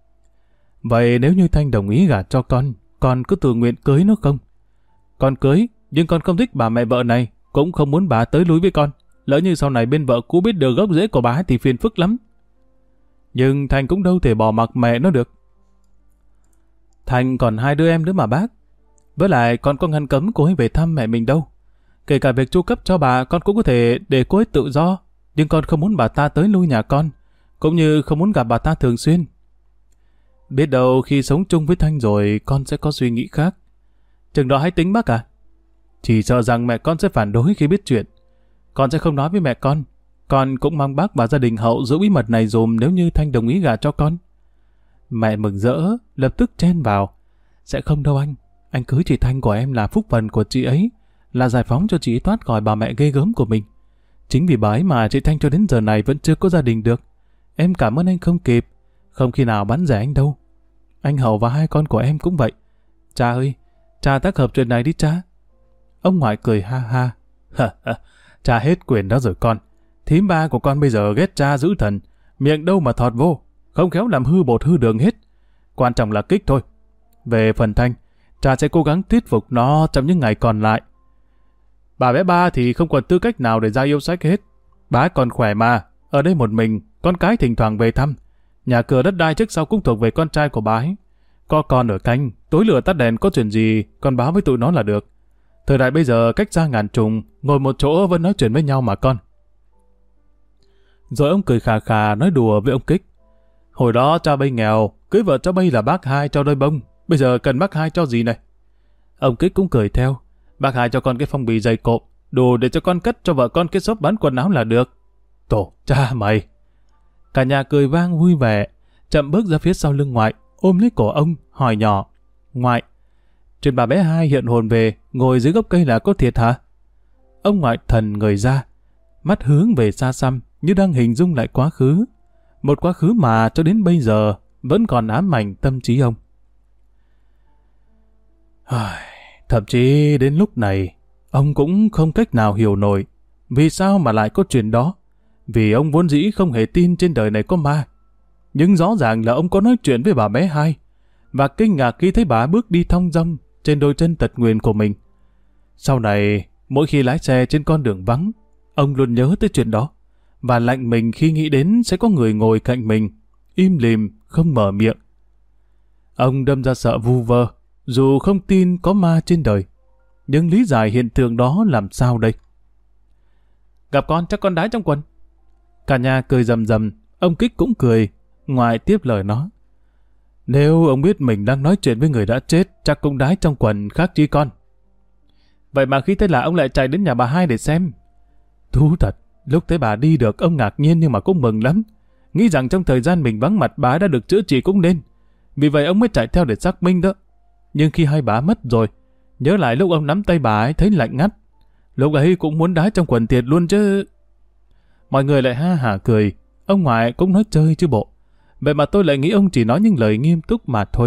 Vậy nếu như Thanh đồng ý gả cho con cứ tự nguyện cưới nó không? Con cưới, nhưng con không thích bà mẹ vợ này, cũng không muốn bà tới lui với con. Lỡ như sau này bên vợ cũ biết được gốc rễ của bà thì phiền phức lắm. Nhưng Thành cũng đâu thể bỏ mặc mẹ nó được. Thành còn 2 đứa em nữa mà bác. Với lại con có ngăn cấm cô ấy về thăm mẹ mình đâu. Kể cả việc chu cấp cho bà con cũng có thể để cô ấy tự do. Nhưng con không muốn bà ta tới lui nhà con, cũng như không muốn gặp bà ta thường xuyên. Biết đâu khi sống chung với Thanh rồi con sẽ có suy nghĩ khác. Chừng đó hãy tính bác à. Chỉ sợ rằng mẹ con sẽ phản đối khi biết chuyện. Con sẽ không nói với mẹ con. Con cũng mong bác và gia đình Hậu giữ bí mật này dùm nếu như Thanh đồng ý gả cho con. Mẹ mừng rỡ, lập tức chen vào. Sẽ không đâu anh. Anh cưới chị Thanh của em là phúc phần của chị ấy, là giải phóng cho chị thoát khỏi bà mẹ ghê gớm của mình. Chính vì bà ấy mà chị Thanh cho đến giờ này vẫn chưa có gia đình được. Em cảm ơn anh không kịp. Không khi nào bán rẻ anh đâu. Anh Hậu và 2 con của em cũng vậy. Cha ơi, cha tác hợp chuyện này đi cha. Ông ngoại cười ha ha. Cha hết quyền đó rồi con. Thím ba của con bây giờ ghét cha dữ thần. Miệng đâu mà thọt vô. Không khéo làm hư bột hư đường hết. Quan trọng là kích thôi. Về phần Thanh, cha sẽ cố gắng thuyết phục nó trong những ngày còn lại. Bà bé ba thì không còn tư cách nào để ra yêu sách hết. Bà còn khỏe mà. Ở đây một mình, con cái thỉnh thoảng về thăm. Nhà cửa đất đai trước sau cũng thuộc về con trai của bà ấy. Có con ở canh, tối lửa tắt đèn có chuyện gì, con báo với tụi nó là được. Thời đại bây giờ cách xa ngàn trùng, ngồi một chỗ vẫn nói chuyện với nhau mà con. Rồi ông cười khà khà nói đùa với ông Kích. Hồi đó cha Bây nghèo, cưới vợ cho Bây là bác Hai cho đôi bông. Bây giờ cần bác Hai cho gì này? Ông Kích cũng cười theo. Bác Hai cho con cái phong bì dày cộp, đủ để cho con cất cho vợ con cái shop bán quần áo là được. Tổ, cha mày! Cả nhà cười vang vui vẻ, chậm bước ra phía sau lưng ngoại, ôm lấy cổ ông, hỏi nhỏ. Ngoại, chuyện bà bé Hai hiện hồn về, ngồi dưới gốc cây là có thiệt hả? Ông ngoại thần người ra, mắt hướng về xa xăm, như đang hình dung lại quá khứ. Một quá khứ mà cho đến bây giờ vẫn còn ám ảnh tâm trí ông. Thậm chí đến lúc này, ông cũng không cách nào hiểu nổi vì sao mà lại có chuyện đó. Vì ông vốn dĩ không hề tin trên đời này có ma. Nhưng rõ ràng là ông có nói chuyện với bà bé Hai, và kinh ngạc khi thấy bà bước đi thong dong trên đôi chân tật nguyền của mình. Sau này, mỗi khi lái xe trên con đường vắng, ông luôn nhớ tới chuyện đó, và lạnh mình khi nghĩ đến sẽ có người ngồi cạnh mình, im lìm, không mở miệng. Ông đâm ra sợ vu vơ, dù không tin có ma trên đời. Nhưng lý giải hiện tượng đó làm sao đây? Gặp con chắc con đái trong quần. Cả nhà cười rầm rầm, ông Kích cũng cười. Ngoại tiếp lời nó. Nếu ông biết mình đang nói chuyện với người đã chết, chắc cũng đái trong quần khác chi con. Vậy mà khi thấy lạ ông lại chạy đến nhà bà Hai để xem. Thú thật, lúc thấy bà đi được ông ngạc nhiên nhưng mà cũng mừng lắm. Nghĩ rằng trong thời gian mình vắng mặt bà đã được chữa trị cũng nên. Vì vậy ông mới chạy theo để xác minh đó. Nhưng khi hai bà mất rồi, nhớ lại lúc ông nắm tay bà ấy thấy lạnh ngắt. Lúc ấy cũng muốn đái trong quần thiệt luôn chứ. Mọi người lại ha hả cười. Ông ngoại cũng nói chơi chứ bộ. Vậy mà tôi lại nghĩ ông chỉ nói những lời nghiêm túc mà thôi.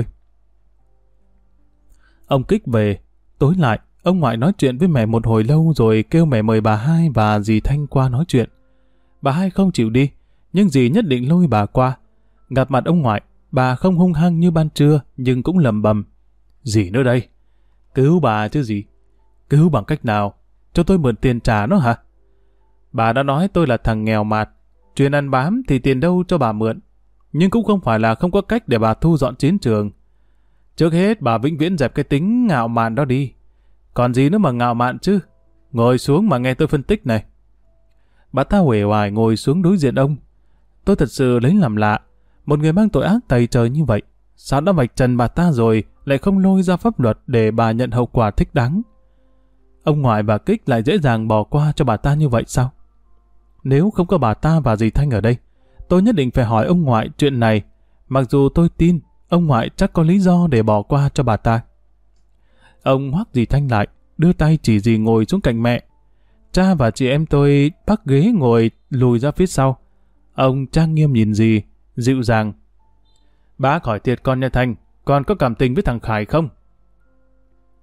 Ông Kích về. Tối lại, ông ngoại nói chuyện với mẹ một hồi lâu rồi kêu mẹ mời bà Hai và dì Thanh qua nói chuyện. Bà Hai không chịu đi, nhưng dì nhất định lôi bà qua. Gặp mặt ông ngoại, bà không hung hăng như ban trưa, nhưng cũng lầm bầm. Dì nữa đây. Cứu bà chứ gì. Cứu bằng cách nào? Cho tôi mượn tiền trả nó hả? Bà đã nói tôi là thằng nghèo mạt. Chuyện ăn bám thì tiền đâu cho bà mượn. Nhưng cũng không phải là không có cách để bà thu dọn chiến trường. Trước hết bà vĩnh viễn dẹp cái tính ngạo mạn đó đi. Còn gì nữa mà ngạo mạn chứ. Ngồi xuống mà nghe tôi phân tích này. Bà ta uể oải ngồi xuống đối diện ông. Tôi thật sự lấy làm lạ. Một người mang tội ác tày trời như vậy, sao đã vạch trần bà ta rồi lại không lôi ra pháp luật để bà nhận hậu quả thích đáng? Ông ngoại và Kích lại dễ dàng bỏ qua cho bà ta như vậy sao? Nếu không có bà ta và dì Thanh ở đây, tôi nhất định phải hỏi ông ngoại chuyện này, mặc dù tôi tin ông ngoại chắc có lý do để bỏ qua cho bà ta. Ông hoắc dì Thanh lại, đưa tay chỉ dì ngồi xuống cạnh mẹ. Cha và chị em tôi bắt ghế ngồi lùi ra phía sau. Ông trang nghiêm nhìn dì, dịu dàng. Bác hỏi thiệt con nha Thanh, con có cảm tình với thằng Khải không?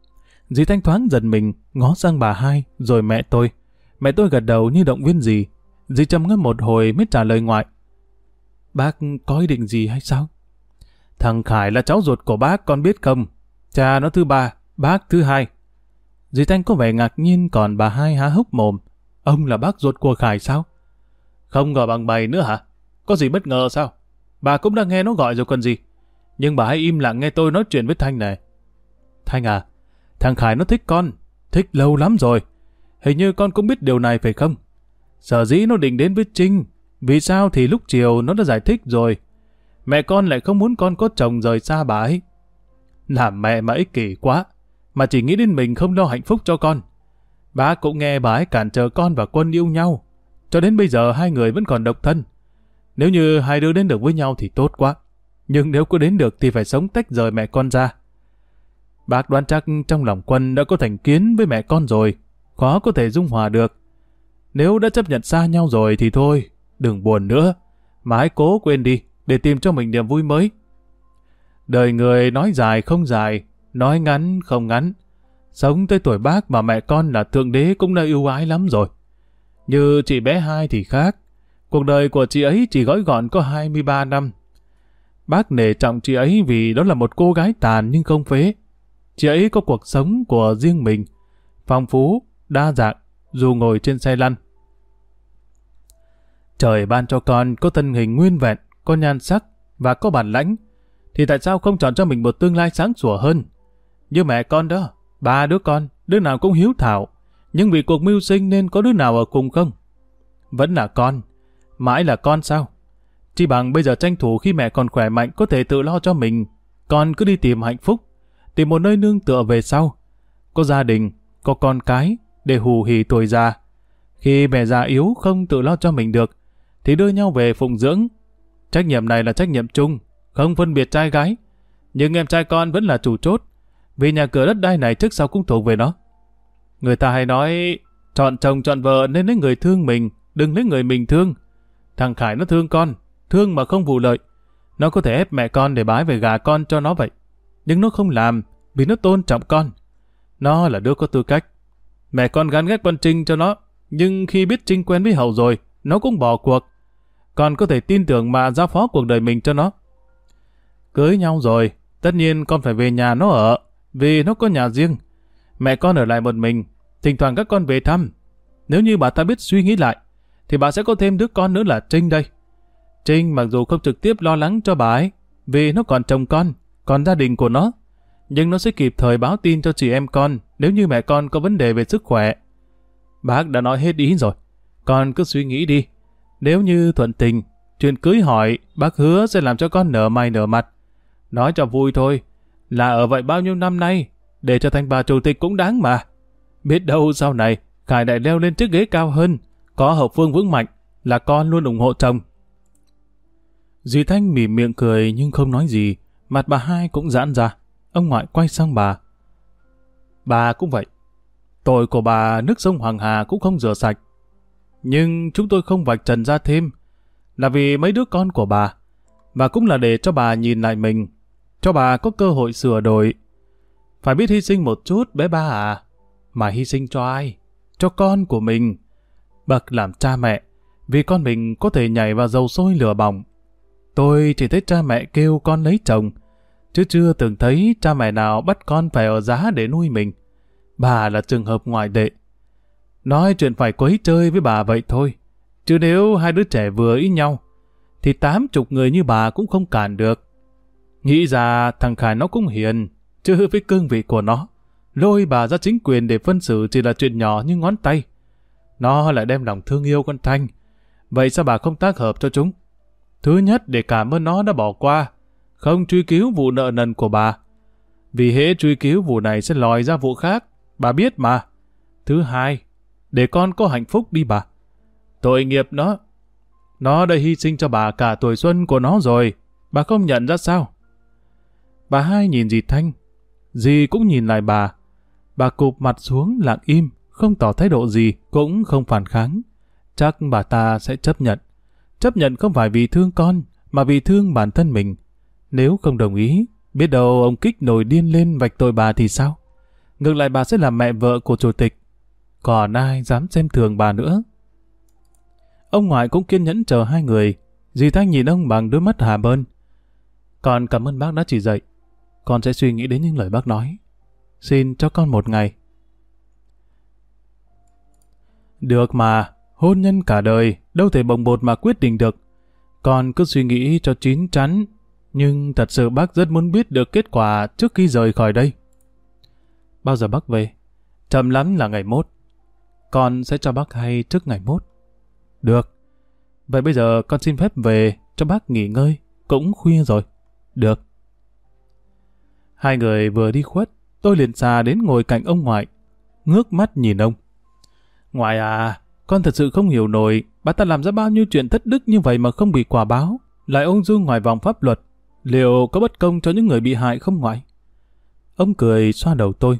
Dì Thanh thoáng giật mình, ngó sang bà hai, rồi mẹ tôi. Mẹ tôi gật đầu như động viên dì. Dì trầm ngâm một hồi mới trả lời ngoại. Bác có ý định gì hay sao? Thằng Khải là cháu ruột của bác, con biết không? Cha nó thứ ba, bác thứ hai. Dì Thanh có vẻ ngạc nhiên, còn bà hai há hốc mồm. Ông là bác ruột của Khải sao? Không ngờ bằng bày nữa hả? Có gì bất ngờ sao? Bà cũng đã nghe nó gọi rồi còn gì. Nhưng bà hãy im lặng nghe tôi nói chuyện với Thanh này. Thanh à, thằng Khải nó thích con, thích lâu lắm rồi. Hình như con cũng biết điều này phải không? Sở dĩ nó định đến với Trinh, vì sao thì lúc chiều nó đã giải thích rồi. Mẹ con lại không muốn con có chồng rời xa bà ấy. Làm mẹ mà ích kỷ quá, mà chỉ nghĩ đến mình không lo hạnh phúc cho con. Bác cũng nghe bà ấy cản trở con và Quân yêu nhau. Cho đến bây giờ hai người vẫn còn độc thân. Nếu như hai đứa đến được với nhau thì tốt quá. Nhưng nếu có đến được thì phải sống tách rời mẹ con ra. Bác đoán chắc trong lòng Quân đã có thành kiến với mẹ con rồi, khó có thể dung hòa được. Nếu đã chấp nhận xa nhau rồi thì thôi, đừng buồn nữa, mà hãy cố quên đi để tìm cho mình niềm vui mới. Đời người nói dài không dài, nói ngắn không ngắn. Sống tới tuổi bác mà mẹ con là Thượng Đế cũng đã ưu ái lắm rồi. Như chị bé hai thì khác, cuộc đời của chị ấy chỉ gói gọn có 23 năm. Bác nể trọng chị ấy vì đó là một cô gái tàn nhưng không phế. Chị ấy có cuộc sống của riêng mình, phong phú, đa dạng, dù ngồi trên xe lăn. Trời ban cho con có thân hình nguyên vẹn, có nhan sắc và có bản lãnh, thì tại sao không chọn cho mình một tương lai sáng sủa hơn? Như mẹ con đó, 3 đứa con, đứa nào cũng hiếu thảo, nhưng vì cuộc mưu sinh nên có đứa nào ở cùng không? Vẫn là con, mãi là con sao? Chỉ bằng bây giờ tranh thủ khi mẹ còn khỏe mạnh có thể tự lo cho mình, con cứ đi tìm hạnh phúc, tìm một nơi nương tựa về sau. Có gia đình, có con cái, để hù hỉ tuổi già. Khi mẹ già yếu không tự lo cho mình được, thì đưa nhau về phụng dưỡng. Trách nhiệm này là trách nhiệm chung, không phân biệt trai gái. Nhưng em trai con vẫn là chủ chốt, vì nhà cửa đất đai này trước sau cũng thuộc về nó. Người ta hay nói, chọn chồng chọn vợ nên lấy người thương mình, đừng lấy người mình thương. Thằng Khải nó thương con, thương mà không vụ lợi. Nó có thể ép mẹ con để bái về gả con cho nó vậy. Nhưng nó không làm, vì nó tôn trọng con. Nó là đứa có tư cách. Mẹ con gán ghét con Trinh cho nó, nhưng khi biết Trinh quen với Hậu rồi, nó cũng bỏ cuộc. Con có thể tin tưởng mà giao phó cuộc đời mình cho nó. Cưới nhau rồi, tất nhiên con phải về nhà nó ở, vì nó có nhà riêng. Mẹ con ở lại một mình, thỉnh thoảng các con về thăm. Nếu như bà ta biết suy nghĩ lại, thì bà sẽ có thêm đứa con nữa là Trinh đây. Trinh mặc dù không trực tiếp lo lắng cho bà ấy, vì nó còn chồng con, còn gia đình của nó, nhưng nó sẽ kịp thời báo tin cho chị em con nếu như mẹ con có vấn đề về sức khỏe. Bác đã nói hết ý rồi, con cứ suy nghĩ đi. Nếu như thuận tình, chuyện cưới hỏi, bác hứa sẽ làm cho con nở mày nở mặt. Nói cho vui thôi, là ở vậy bao nhiêu năm nay, để trở thành bà chủ tịch cũng đáng mà. Biết đâu sau này, Khải lại leo lên chiếc ghế cao hơn, có hậu phương vững mạnh, là con luôn ủng hộ chồng. Dì Thanh mỉm miệng cười nhưng không nói gì, mặt bà hai cũng giãn ra. Ông ngoại quay sang bà. Bà cũng vậy. Tội của bà nước sông Hoàng Hà cũng không rửa sạch. Nhưng chúng tôi không vạch trần ra thêm, là vì mấy đứa con của bà, và cũng là để cho bà nhìn lại mình, cho bà có cơ hội sửa đổi. Phải biết hy sinh một chút bé ba à. Mà hy sinh cho ai? Cho con của mình. Bậc làm cha mẹ, vì con mình có thể nhảy vào dầu sôi lửa bỏng. Tôi chỉ thấy cha mẹ kêu con lấy chồng, chứ chưa từng thấy cha mẹ nào bắt con phải ở giá để nuôi mình. Bà là trường hợp ngoại lệ. Nói chuyện phải quấy chơi với bà vậy thôi. Chứ nếu hai đứa trẻ vừa ý nhau, thì 80 người như bà cũng không cản được. Nghĩ ra thằng Khải nó cũng hiền, chứ với cương vị của nó, lôi bà ra chính quyền để phân xử chỉ là chuyện nhỏ như ngón tay. Nó lại đem lòng thương yêu con Thanh. Vậy sao bà không tác hợp cho chúng? Thứ nhất, để cảm ơn nó đã bỏ qua, không truy cứu vụ nợ nần của bà. Vì hễ truy cứu vụ này sẽ lòi ra vụ khác, bà biết mà. Thứ hai, để con có hạnh phúc đi bà. Tội nghiệp nó. Nó đã hy sinh cho bà cả tuổi xuân của nó rồi, bà không nhận ra sao? Bà hai nhìn dì Thanh, dì cũng nhìn lại bà. Bà cụp mặt xuống lặng im, không tỏ thái độ gì, cũng không phản kháng. Chắc bà ta sẽ chấp nhận. Chấp nhận không phải vì thương con, mà vì thương bản thân mình. Nếu không đồng ý, biết đâu ông Kích nổi điên lên vạch tội bà thì sao? Ngược lại bà sẽ là mẹ vợ của chủ tịch. Còn ai dám xem thường bà nữa. Ông ngoại cũng kiên nhẫn chờ hai người. Dì Thanh nhìn ông bằng đôi mắt hàm ơn. Con cảm ơn bác đã chỉ dạy. Con sẽ suy nghĩ đến những lời bác nói. Xin cho con một ngày. Được mà, hôn nhân cả đời, đâu thể bồng bột mà quyết định được. Con cứ suy nghĩ cho chín chắn. Nhưng thật sự bác rất muốn biết được kết quả trước khi rời khỏi đây. Bao giờ bác về? Chậm lắm là ngày mốt. Con sẽ cho bác hay trước ngày mốt. Được. Vậy bây giờ con xin phép về cho bác nghỉ ngơi. Cũng khuya rồi. Được. Hai người vừa đi khuất, tôi liền xà đến ngồi cạnh ông ngoại. Ngước mắt nhìn ông. Ngoại à, con thật sự không hiểu nổi. Bà ta làm ra bao nhiêu chuyện thất đức như vậy mà không bị quả báo. Lại ung dung ngoài vòng pháp luật. Liệu có bất công cho những người bị hại không ngoại? Ông cười xoa đầu tôi.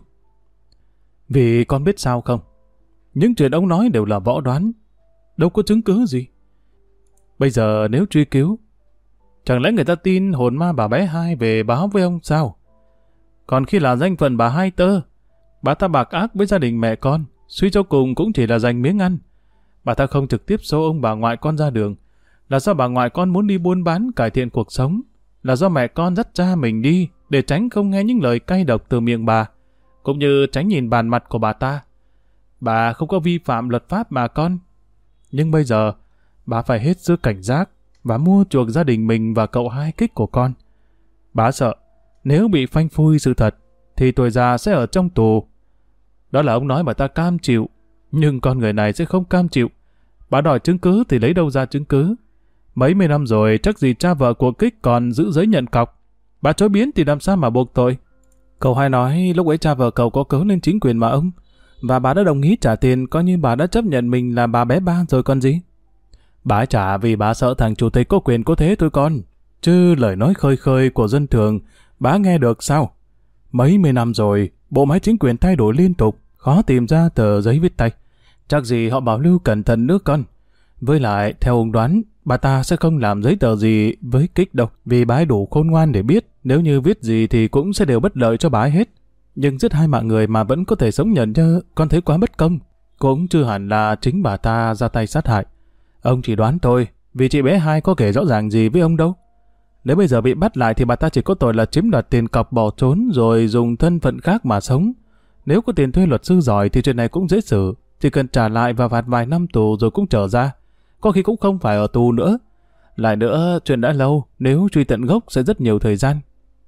Vì con biết sao không? Những chuyện ông nói đều là võ đoán. Đâu có chứng cứ gì. Bây giờ nếu truy cứu, chẳng lẽ người ta tin hồn ma bà bé Hai về báo với ông sao? Còn khi là danh phận bà Hai Tơ, bà ta bạc ác với gia đình mẹ con, suy cho cùng cũng chỉ là giành miếng ăn. Bà ta không trực tiếp xô ông bà ngoại con ra đường, là do bà ngoại con muốn đi buôn bán cải thiện cuộc sống, là do mẹ con dắt cha mình đi để tránh không nghe những lời cay độc từ miệng bà, cũng như tránh nhìn bàn mặt của bà ta. Bà không có vi phạm luật pháp mà con. Nhưng bây giờ, bà phải hết sức cảnh giác và mua chuộc gia đình mình và cậu Hai Kích của con. Bà sợ, nếu bị phanh phui sự thật, thì tuổi già sẽ ở trong tù. Đó là ông nói bà ta cam chịu, nhưng con người này sẽ không cam chịu. Bà đòi chứng cứ thì lấy đâu ra chứng cứ? Mấy mươi năm rồi chắc gì cha vợ của Kích còn giữ giấy nhận cọc. Bà chối biến thì làm sao mà buộc tội? Cậu Hai nói lúc ấy cha vợ cậu có cớ lên chính quyền mà ông. Và bà đã đồng ý trả tiền, coi như bà đã chấp nhận mình là bà bé Ba rồi còn gì. Bà trả vì bà sợ thằng chủ tịch có quyền có thế thôi con. Chứ lời nói khơi khơi của dân thường, bà nghe được sao? Mấy mươi năm rồi, bộ máy chính quyền thay đổi liên tục, khó tìm ra tờ giấy viết tay. Chắc gì họ bảo lưu cẩn thận nước con. Với lại, theo ông đoán, bà ta sẽ không làm giấy tờ gì với Kích đâu, vì bà ấy đủ khôn ngoan để biết nếu như viết gì thì cũng sẽ đều bất lợi cho bà ấy hết. Nhưng giết hai mạng người mà vẫn có thể sống nhận nhơ, con thấy quá bất công. Cũng chưa hẳn là chính bà ta ra tay sát hại. Ông chỉ đoán thôi, vì chị bé Hai có kể rõ ràng gì với ông đâu. Nếu bây giờ bị bắt lại thì bà ta chỉ có tội là chiếm đoạt tiền cọc bỏ trốn rồi dùng thân phận khác mà sống. Nếu có tiền thuê luật sư giỏi thì chuyện này cũng dễ xử, chỉ cần trả lại và phạt vài năm tù rồi cũng trở ra. Có khi cũng không phải ở tù nữa. Lại nữa, chuyện đã lâu, nếu truy tận gốc sẽ rất nhiều thời gian.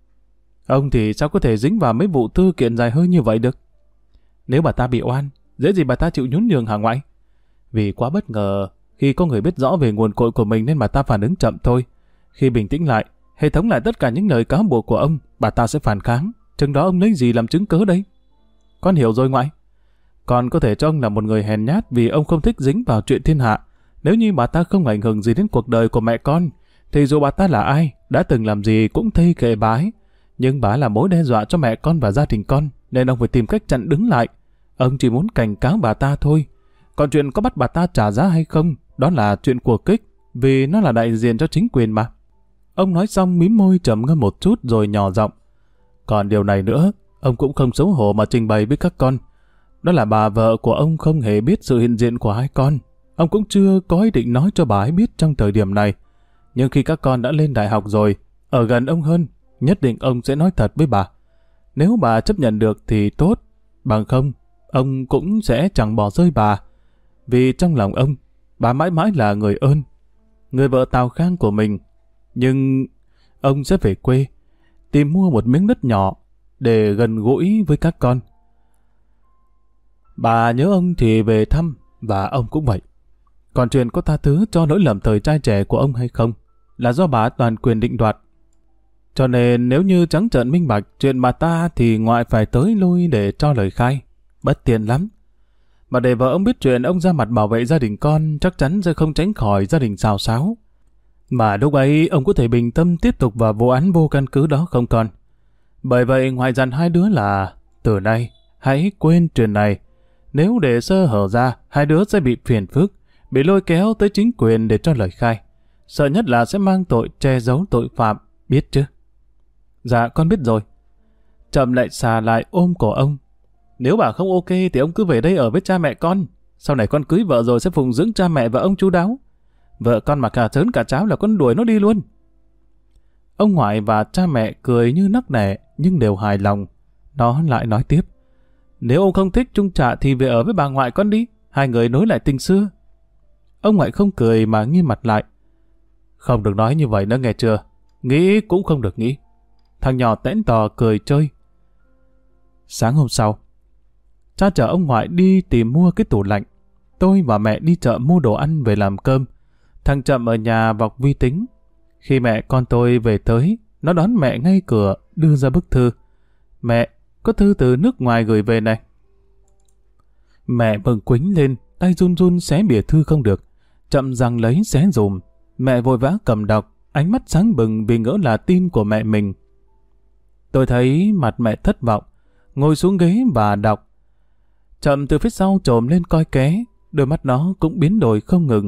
Ông thì sao có thể dính vào mấy vụ thư kiện dài hơi như vậy được? Nếu bà ta bị oan, dễ gì bà ta chịu nhún nhường hả ngoại? Vì quá bất ngờ, khi có người biết rõ về nguồn cội của mình nên bà ta phản ứng chậm thôi. Khi bình tĩnh lại, hệ thống lại tất cả những lời cáo buộc của ông, bà ta sẽ phản kháng. Chừng đó ông lấy gì làm chứng cớ đây? Con hiểu rồi ngoại. Còn có thể cho ông là một người hèn nhát vì ông không thích dính vào chuyện thiên hạ. Nếu như bà ta không ảnh hưởng gì đến cuộc đời của mẹ con, thì dù bà ta là ai, đã từng làm gì cũng thây kệ bà ấy. Nhưng bà là mối đe dọa cho mẹ con và gia đình con, nên ông phải tìm cách chặn đứng lại. Ông chỉ muốn cảnh cáo bà ta thôi. Còn chuyện có bắt bà ta trả giá hay không, đó là chuyện của Kích, vì nó là đại diện cho chính quyền mà. Ông nói xong mím môi trầm ngâm một chút rồi nhỏ giọng. Còn điều này nữa, ông cũng không xấu hổ mà trình bày với các con. Đó là bà vợ của ông không hề biết sự hiện diện của hai con. Ông cũng chưa có ý định nói cho bà ấy biết trong thời điểm này. Nhưng khi các con đã lên đại học rồi, ở gần ông hơn, nhất định ông sẽ nói thật với bà. Nếu bà chấp nhận được thì tốt, bằng không, ông cũng sẽ chẳng bỏ rơi bà. Vì trong lòng ông, bà mãi mãi là người ơn, người vợ tào khang của mình. Nhưng ông sẽ về quê, tìm mua một miếng đất nhỏ để gần gũi với các con. Bà nhớ ông thì về thăm, và ông cũng vậy. Còn chuyện có tha thứ cho lỗi lầm thời trai trẻ của ông hay không, là do bà toàn quyền định đoạt. Cho nên nếu như trắng trợn minh bạch chuyện bà ta thì ngoại phải tới lui để cho lời khai. Bất tiện lắm. Mà để vợ ông biết chuyện ông ra mặt bảo vệ gia đình con, chắc chắn sẽ không tránh khỏi gia đình xào xáo. Mà lúc ấy ông có thể bình tâm tiếp tục vào vụ án vô căn cứ đó không con? Bởi vậy ngoại dặn hai đứa là từ nay hãy quên chuyện này. Nếu để sơ hở ra, hai đứa sẽ bị phiền phức, bị lôi kéo tới chính quyền để cho lời khai. Sợ nhất là sẽ mang tội che giấu tội phạm, biết chứ? Dạ con biết rồi. Chậm lại xà lại ôm cổ ông. Nếu bà không ok thì ông cứ về đây ở với cha mẹ con. Sau này con cưới vợ rồi sẽ phụng dưỡng cha mẹ và ông chu đáo. Vợ con mà cả trớn cả cháo là con đuổi nó đi luôn. Ông ngoại và cha mẹ cười như nắc nẻ nhưng đều hài lòng. Nó lại nói tiếp. Nếu ông không thích chung trạ thì về ở với bà ngoại con đi. Hai người nối lại tình xưa. Ông ngoại không cười mà nghiêm mặt lại. Không được nói như vậy nữa nghe chưa? Nghĩ cũng không được nghĩ. Thằng nhỏ tẽn tò cười chơi. Sáng hôm sau, cha chở ông ngoại đi tìm mua cái tủ lạnh. Tôi và mẹ đi chợ mua đồ ăn về làm cơm. Thằng Chậm ở nhà vọc vi tính. Khi mẹ con tôi về tới, nó đón mẹ ngay cửa, đưa ra bức thư. Mẹ, có thư từ nước ngoài gửi về này. Mẹ mừng quính lên, tay run run xé bìa thư không được. Chậm rằng lấy xé dùm. Mẹ vội vã cầm đọc, ánh mắt sáng bừng vì ngỡ là tin của mẹ mình. Tôi thấy mặt mẹ thất vọng, ngồi xuống ghế và đọc. Chậm từ phía sau trồm lên coi ké, đôi mắt nó cũng biến đổi không ngừng.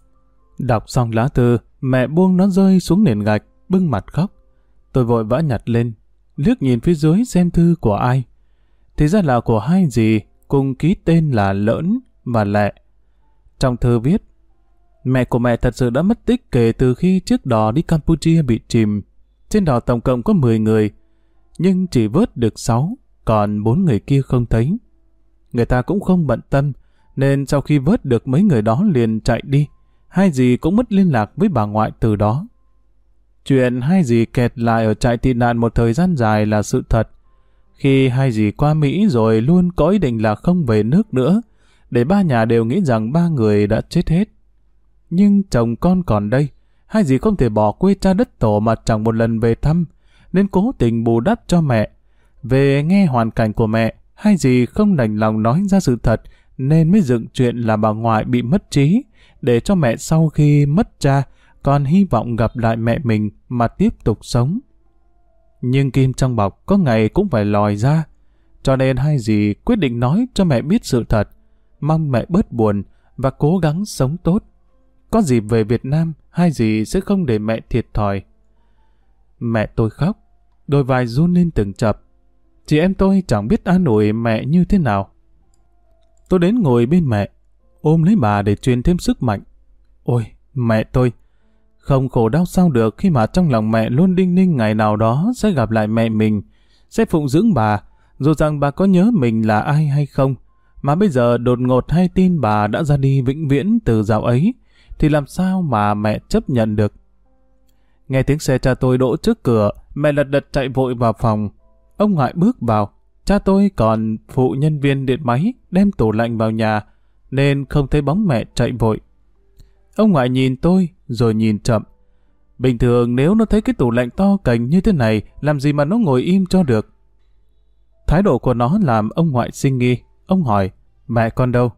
Đọc xong lá thư, mẹ buông nó rơi xuống nền gạch, bưng mặt khóc. Tôi vội vã nhặt lên, liếc nhìn phía dưới xem thư của ai. Thì ra là của hai dì, cùng ký tên là Lỡn và Lẹ. Trong thư viết, mẹ của mẹ thật sự đã mất tích kể từ khi chiếc đò đi Campuchia bị chìm. Trên đò tổng cộng có 10 người, nhưng chỉ vớt được 6, còn 4 người kia không thấy. Người ta cũng không bận tâm, nên sau khi vớt được mấy người đó liền chạy đi. Hai dì cũng mất liên lạc với bà ngoại từ đó. Chuyện hai dì kẹt lại ở trại tị nạn một thời gian dài là sự thật. Khi hai dì qua Mỹ rồi luôn có ý định là không về nước nữa, để ba nhà đều nghĩ rằng ba người đã chết hết. Nhưng chồng con còn đây, hai dì không thể bỏ quê cha đất tổ mà chẳng một lần về thăm, nên cố tình bù đắp cho mẹ. Về nghe hoàn cảnh của mẹ, hai dì không đành lòng nói ra sự thật, nên mới dựng chuyện là bà ngoại bị mất trí, để cho mẹ sau khi mất cha, còn hy vọng gặp lại mẹ mình mà tiếp tục sống. Nhưng kim trong bọc có ngày cũng phải lòi ra, cho nên hai dì quyết định nói cho mẹ biết sự thật, mong mẹ bớt buồn và cố gắng sống tốt. Có dịp về Việt Nam, hai dì sẽ không để mẹ thiệt thòi. Mẹ tôi khóc, đôi vai run lên từng chập. Chị em tôi chẳng biết an ủi mẹ như thế nào. Tôi đến ngồi bên mẹ, ôm lấy bà để truyền thêm sức mạnh. Ôi, mẹ tôi! Không khổ đau sao được khi mà trong lòng mẹ luôn đinh ninh ngày nào đó sẽ gặp lại mẹ mình, sẽ phụng dưỡng bà, dù rằng bà có nhớ mình là ai hay không. Mà bây giờ đột ngột hay tin bà đã ra đi vĩnh viễn từ dạo ấy, thì làm sao mà mẹ chấp nhận được. Nghe tiếng xe cha tôi đỗ trước cửa, mẹ lật đật chạy vội vào phòng. Ông ngoại bước vào, cha tôi còn phụ nhân viên điện máy đem tủ lạnh vào nhà, nên không thấy bóng mẹ chạy vội. Ông ngoại nhìn tôi, rồi nhìn Chậm. Bình thường nếu nó thấy cái tủ lạnh to cành như thế này, làm gì mà nó ngồi im cho được. Thái độ của nó làm ông ngoại sinh nghi. Ông hỏi, mẹ con đâu?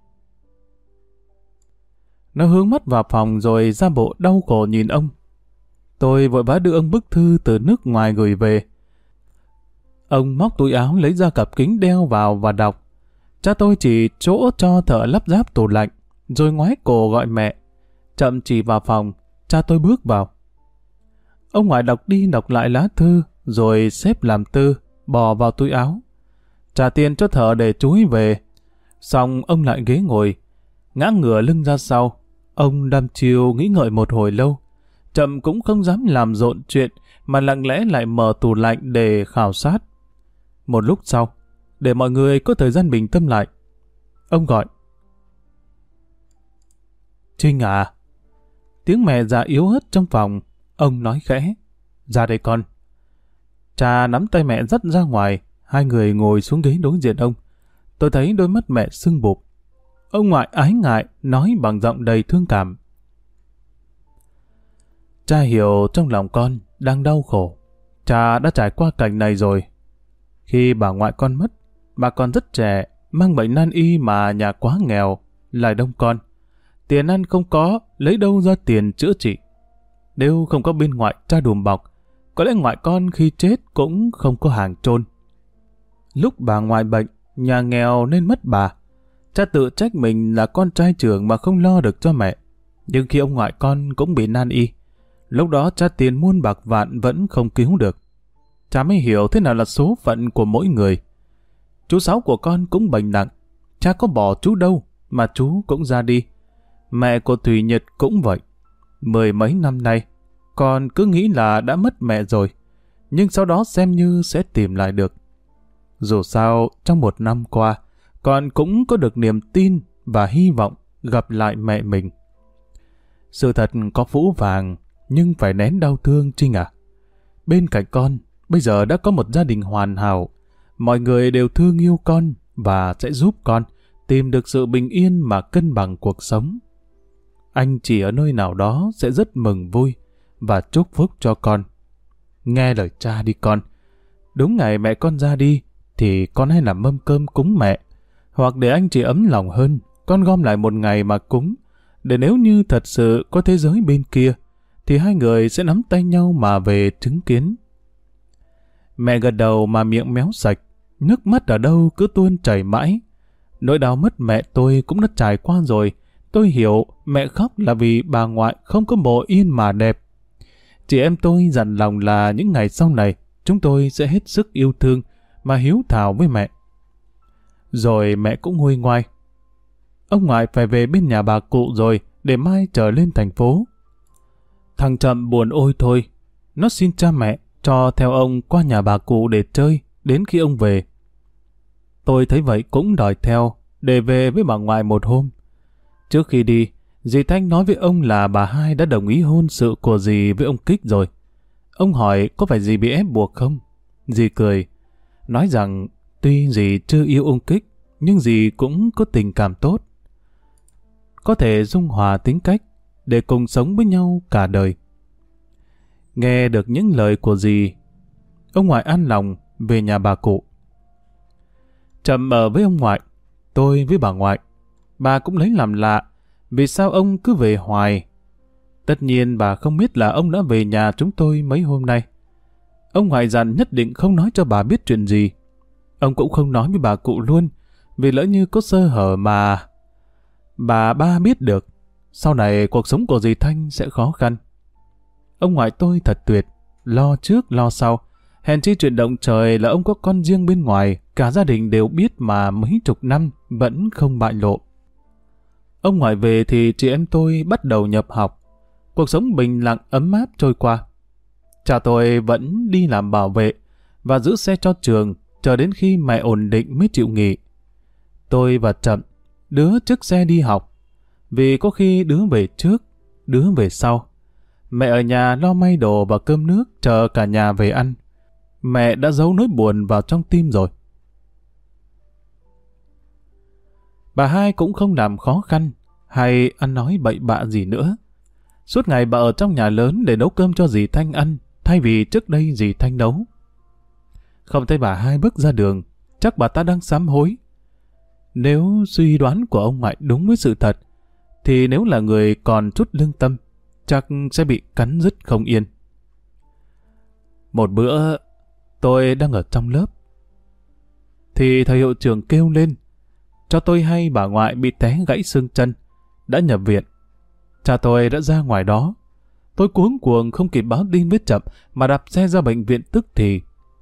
Nó hướng mắt vào phòng rồi ra bộ đau khổ nhìn ông. Tôi vội vã đưa ông bức thư từ nước ngoài gửi về. Ông móc túi áo lấy ra cặp kính đeo vào và đọc. Cha tôi chỉ chỗ cho thợ lắp ráp tủ lạnh, rồi ngoái cổ gọi mẹ. Chậm chỉ vào phòng, cha tôi bước vào. Ông ngoại đọc đi đọc lại lá thư, rồi xếp làm tư, bò vào túi áo. Trả tiền cho thợ để chú ý về. Xong ông lại ghế ngồi, ngã ngửa lưng ra sau. Ông đăm chiêu nghĩ ngợi một hồi lâu. Chậm cũng không dám làm rộn chuyện, mà lặng lẽ lại mở tủ lạnh để khảo sát. Một lúc sau, để mọi người có thời gian bình tâm lại, ông gọi. Trinh à? Tiếng mẹ già yếu ớt trong phòng. Ông nói khẽ, ra đây con. Cha nắm tay mẹ dắt ra ngoài, hai người ngồi xuống ghế đối diện ông. Tôi thấy đôi mắt mẹ sưng bụp. Ông ngoại ái ngại, nói bằng giọng đầy thương cảm. Cha hiểu trong lòng con đang đau khổ. Cha đã trải qua cảnh này rồi. Khi bà ngoại con mất, bà còn rất trẻ, mang bệnh nan y mà nhà quá nghèo, lại đông con. Tiền ăn không có, lấy đâu ra tiền chữa trị. Nếu không có bên ngoại cha đùm bọc, có lẽ ngoại con khi chết cũng không có hàng chôn. Lúc bà ngoại bệnh, nhà nghèo nên mất bà. Cha tự trách mình là con trai trưởng mà không lo được cho mẹ. Nhưng khi ông ngoại con cũng bị nan y, lúc đó cha tiền muôn bạc vạn vẫn không cứu được. Cha mới hiểu thế nào là số phận của mỗi người. Chú Sáu của con cũng bệnh nặng. Cha có bỏ chú đâu, mà chú cũng ra đi. Mẹ của Thủy Nhật cũng vậy. 10 mấy năm nay, con cứ nghĩ là đã mất mẹ rồi, nhưng sau đó xem như sẽ tìm lại được. Dù sao, trong 1 năm qua, con cũng có được niềm tin và hy vọng gặp lại mẹ mình. Sự thật có phũ vàng, nhưng phải nén đau thương Trinh à. Bên cạnh con, bây giờ đã có một gia đình hoàn hảo. Mọi người đều thương yêu con và sẽ giúp con tìm được sự bình yên mà cân bằng cuộc sống. Anh chỉ ở nơi nào đó sẽ rất mừng vui và chúc phúc cho con. Nghe lời cha đi con. Đúng ngày mẹ con ra đi thì con hãy làm mâm cơm cúng mẹ. Hoặc để anh chị ấm lòng hơn, con gom lại một ngày mà cúng. Để nếu như thật sự có thế giới bên kia, thì hai người sẽ nắm tay nhau mà về chứng kiến. Mẹ gật đầu mà miệng méo sạch, nước mắt ở đâu cứ tuôn chảy mãi. Nỗi đau mất mẹ tôi cũng đã trải qua rồi. Tôi hiểu mẹ khóc là vì bà ngoại không có mộ yên mà đẹp. Chị em tôi dặn lòng là những ngày sau này chúng tôi sẽ hết sức yêu thương mà hiếu thảo với mẹ. Rồi mẹ cũng nguôi ngoai. Ông ngoại phải về bên nhà bà cụ rồi để mai trở lên thành phố. Thằng Chậm buồn ôi thôi. Nó xin cha mẹ cho theo ông qua nhà bà cụ để chơi đến khi ông về. Tôi thấy vậy cũng đòi theo để về với bà ngoại một hôm. Trước khi đi, dì Thanh nói với ông là bà Hai đã đồng ý hôn sự của dì với ông Kích rồi. Ông hỏi có phải dì bị ép buộc không? Dì cười, nói rằng tuy dì chưa yêu ông Kích, nhưng dì cũng có tình cảm tốt. Có thể dung hòa tính cách để cùng sống với nhau cả đời. Nghe được những lời của dì, ông ngoại an lòng về nhà bà cụ. Chậm ở với ông ngoại, tôi với bà ngoại. Bà cũng lấy làm lạ, vì sao ông cứ về hoài. Tất nhiên bà không biết là ông đã về nhà chúng tôi mấy hôm nay. Ông ngoại dặn nhất định không nói cho bà biết chuyện gì. Ông cũng không nói với bà cụ luôn, vì lỡ như có sơ hở mà bà ba biết được, sau này cuộc sống của dì Thanh sẽ khó khăn. Ông ngoại tôi thật tuyệt, lo trước lo sau. Hèn chi chuyện động trời là ông có con riêng bên ngoài, cả gia đình đều biết mà mấy chục năm vẫn không bại lộ. Ông ngoại về thì chị em tôi bắt đầu nhập học. Cuộc sống bình lặng ấm áp trôi qua. Cha tôi vẫn đi làm bảo vệ và giữ xe cho trường, chờ đến khi mẹ ổn định mới chịu nghỉ. Tôi và Chậm, đứa trước xe đi học, vì có khi đứa về trước, đứa về sau. Mẹ ở nhà lo may đồ và cơm nước chờ cả nhà về ăn. Mẹ đã giấu nỗi buồn vào trong tim rồi. Bà Hai cũng không làm khó khăn hay ăn nói bậy bạ gì nữa. Suốt ngày bà ở trong nhà lớn để nấu cơm cho dì Thanh ăn, thay vì trước đây dì Thanh nấu. Không thấy bà Hai bước ra đường, chắc bà ta đang sám hối. Nếu suy đoán của ông ngoại đúng với sự thật, thì nếu là người còn chút lương tâm, chắc sẽ bị cắn rứt không yên. Một bữa, tôi đang ở trong lớp, thì thầy hiệu trưởng kêu lên, cho tôi hay bà ngoại bị té gãy xương chân, đã nhập viện. Cha tôi đã ra ngoài đó. Tôi cuống cuồng không kịp báo tin với Chậm mà đạp xe ra bệnh viện tức thì.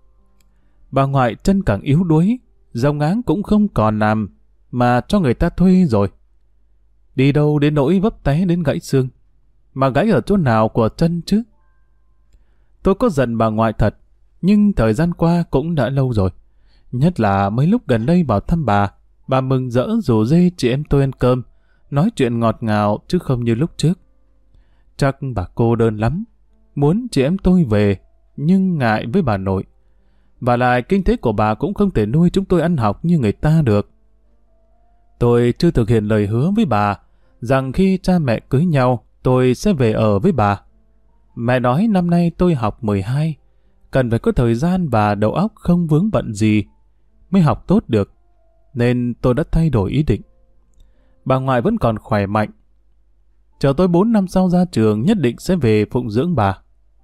Bà ngoại chân càng yếu đuối, giông áng cũng không còn làm mà cho người ta thuê rồi. Đi đâu đến nỗi vấp té đến gãy xương, mà gãy ở chỗ nào của chân chứ? Tôi có giận bà ngoại thật, nhưng thời gian qua cũng đã lâu rồi. Nhất là mấy lúc gần đây vào thăm bà mừng rỡ rủ rê chị em tôi ăn cơm, nói chuyện ngọt ngào chứ không như lúc trước. Chắc bà cô đơn lắm, muốn chị em tôi về, nhưng ngại với bà nội. Và lại kinh tế của bà cũng không thể nuôi chúng tôi ăn học như người ta được. Tôi chưa thực hiện lời hứa với bà rằng khi cha mẹ cưới nhau, tôi sẽ về ở với bà. Mẹ nói năm nay tôi học 12, cần phải có thời gian và đầu óc không vướng bận gì mới học tốt được, nên tôi đã thay đổi ý định. Bà ngoại vẫn còn khỏe mạnh. Chờ tôi 4 năm sau ra trường nhất định sẽ về phụng dưỡng bà.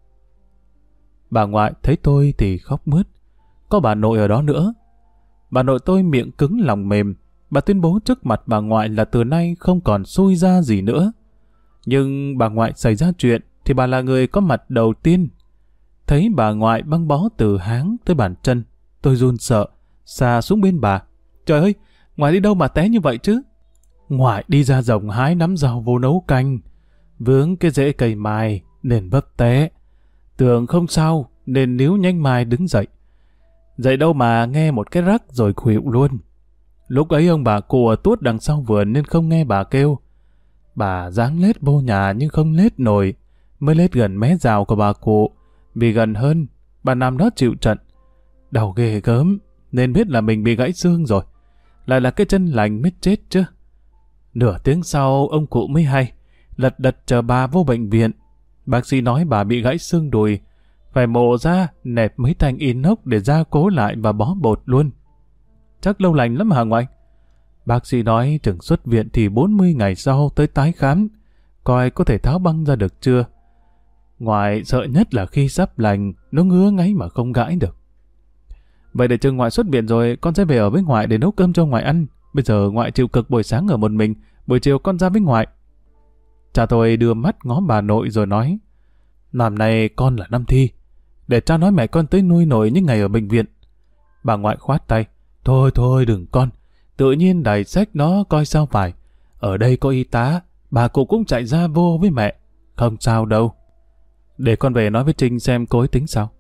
Bà ngoại thấy tôi thì khóc mướt. Có bà nội ở đó nữa. Bà nội tôi miệng cứng lòng mềm. Bà tuyên bố trước mặt bà ngoại là từ nay không còn xui ra gì nữa. Nhưng bà ngoại xảy ra chuyện thì bà là người có mặt đầu tiên. Thấy bà ngoại băng bó từ háng tới bàn chân, tôi run sợ, xà xuống bên bà. Trời ơi, ngoại đi đâu mà té như vậy chứ? Ngoại đi ra đồng hái nắm rau vô nấu canh, vướng cái rễ cây mai nên vấp té. Tưởng không sao nên níu nhanh mai đứng dậy. Dậy đâu mà nghe một cái rắc rồi khuỵu luôn. Lúc ấy ông bà cụ ở tuốt đằng sau vườn nên không nghe bà kêu. Bà ráng lết vô nhà nhưng không lết nổi, mới lết gần mé rào của bà cụ. Vì gần hơn, bà nằm đó chịu trận. Đau ghê gớm, nên biết là mình bị gãy xương rồi. Lại là cái chân lành mới chết chứ. Nửa tiếng sau, ông cụ mới hay, lật đật chờ bà vô bệnh viện. Bác sĩ nói bà bị gãy xương đùi, phải mổ ra, nẹp mấy thanh inox để gia cố lại và bó bột luôn. Chắc lâu lành lắm hả ngoại? Bác sĩ nói chừng xuất viện thì 40 ngày sau tới tái khám, coi có thể tháo băng ra được chưa. Ngoại sợ nhất là khi sắp lành, nó ngứa ngáy mà không gãi được. Vậy để chừng ngoại xuất viện rồi, con sẽ về ở với ngoại để nấu cơm cho ngoại ăn. Bây giờ ngoại chịu cực buổi sáng ở một mình, buổi chiều con ra với ngoại. Cha tôi đưa mắt ngó bà nội rồi nói, năm nay con là năm thi, để cha nói mẹ con tới nuôi nổi những ngày ở bệnh viện. Bà ngoại khoát tay, thôi đừng con, tự nhiên đẩy sách nó coi sao phải. Ở đây có y tá, bà cụ cũng chạy ra vô với mẹ, không sao đâu. Để con về nói với Trinh xem cô ấy tính sao.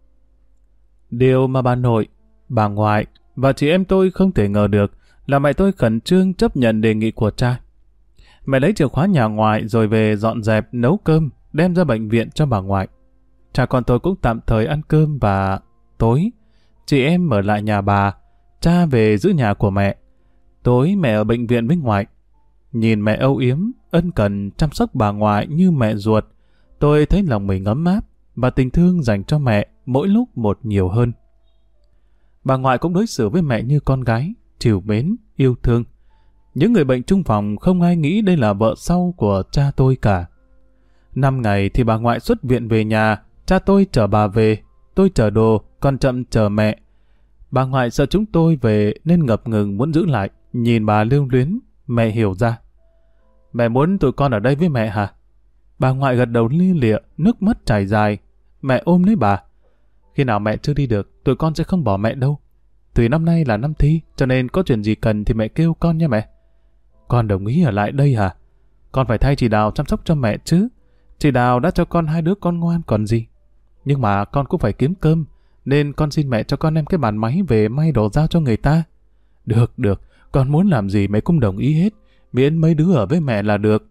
Điều mà bà nội, bà ngoại và chị em tôi không thể ngờ được là mẹ tôi khẩn trương chấp nhận đề nghị của cha. Mẹ lấy chìa khóa nhà ngoại rồi về dọn dẹp nấu cơm, đem ra bệnh viện cho bà ngoại. Cha con tôi cũng tạm thời ăn cơm và tối chị em ở lại nhà bà, cha về giữ nhà của mẹ. Tối mẹ ở bệnh viện với ngoại. Nhìn mẹ âu yếm, ân cần chăm sóc bà ngoại như mẹ ruột, tôi thấy lòng mình ấm áp và tình thương dành cho mẹ mỗi lúc một nhiều hơn. Bà ngoại cũng đối xử với mẹ như con gái, trìu mến, yêu thương. Những người bệnh chung phòng không ai nghĩ đây là vợ sau của cha tôi cả. 5 ngày thì bà ngoại xuất viện về nhà, cha tôi chở bà về, tôi chở đồ, còn chậm chở mẹ. Bà ngoại sợ chúng tôi về nên ngập ngừng muốn giữ lại, nhìn bà lưu luyến, mẹ hiểu ra. Mẹ muốn tụi con ở đây với mẹ hả? Bà ngoại gật đầu lia lịa, nước mắt chảy dài. Mẹ ôm lấy bà. Khi nào mẹ chưa đi được, tụi con sẽ không bỏ mẹ đâu. Tùy năm nay là năm thi, cho nên có chuyện gì cần thì mẹ kêu con nha mẹ. Con đồng ý ở lại đây hả? Con phải thay chị Đào chăm sóc cho mẹ chứ. Chị Đào đã cho con 2 đứa con ngoan còn gì. Nhưng mà con cũng phải kiếm cơm, nên con xin mẹ cho con đem cái bàn máy về may đồ giao cho người ta. Được, con muốn làm gì mẹ cũng đồng ý hết, miễn mấy đứa ở với mẹ là được.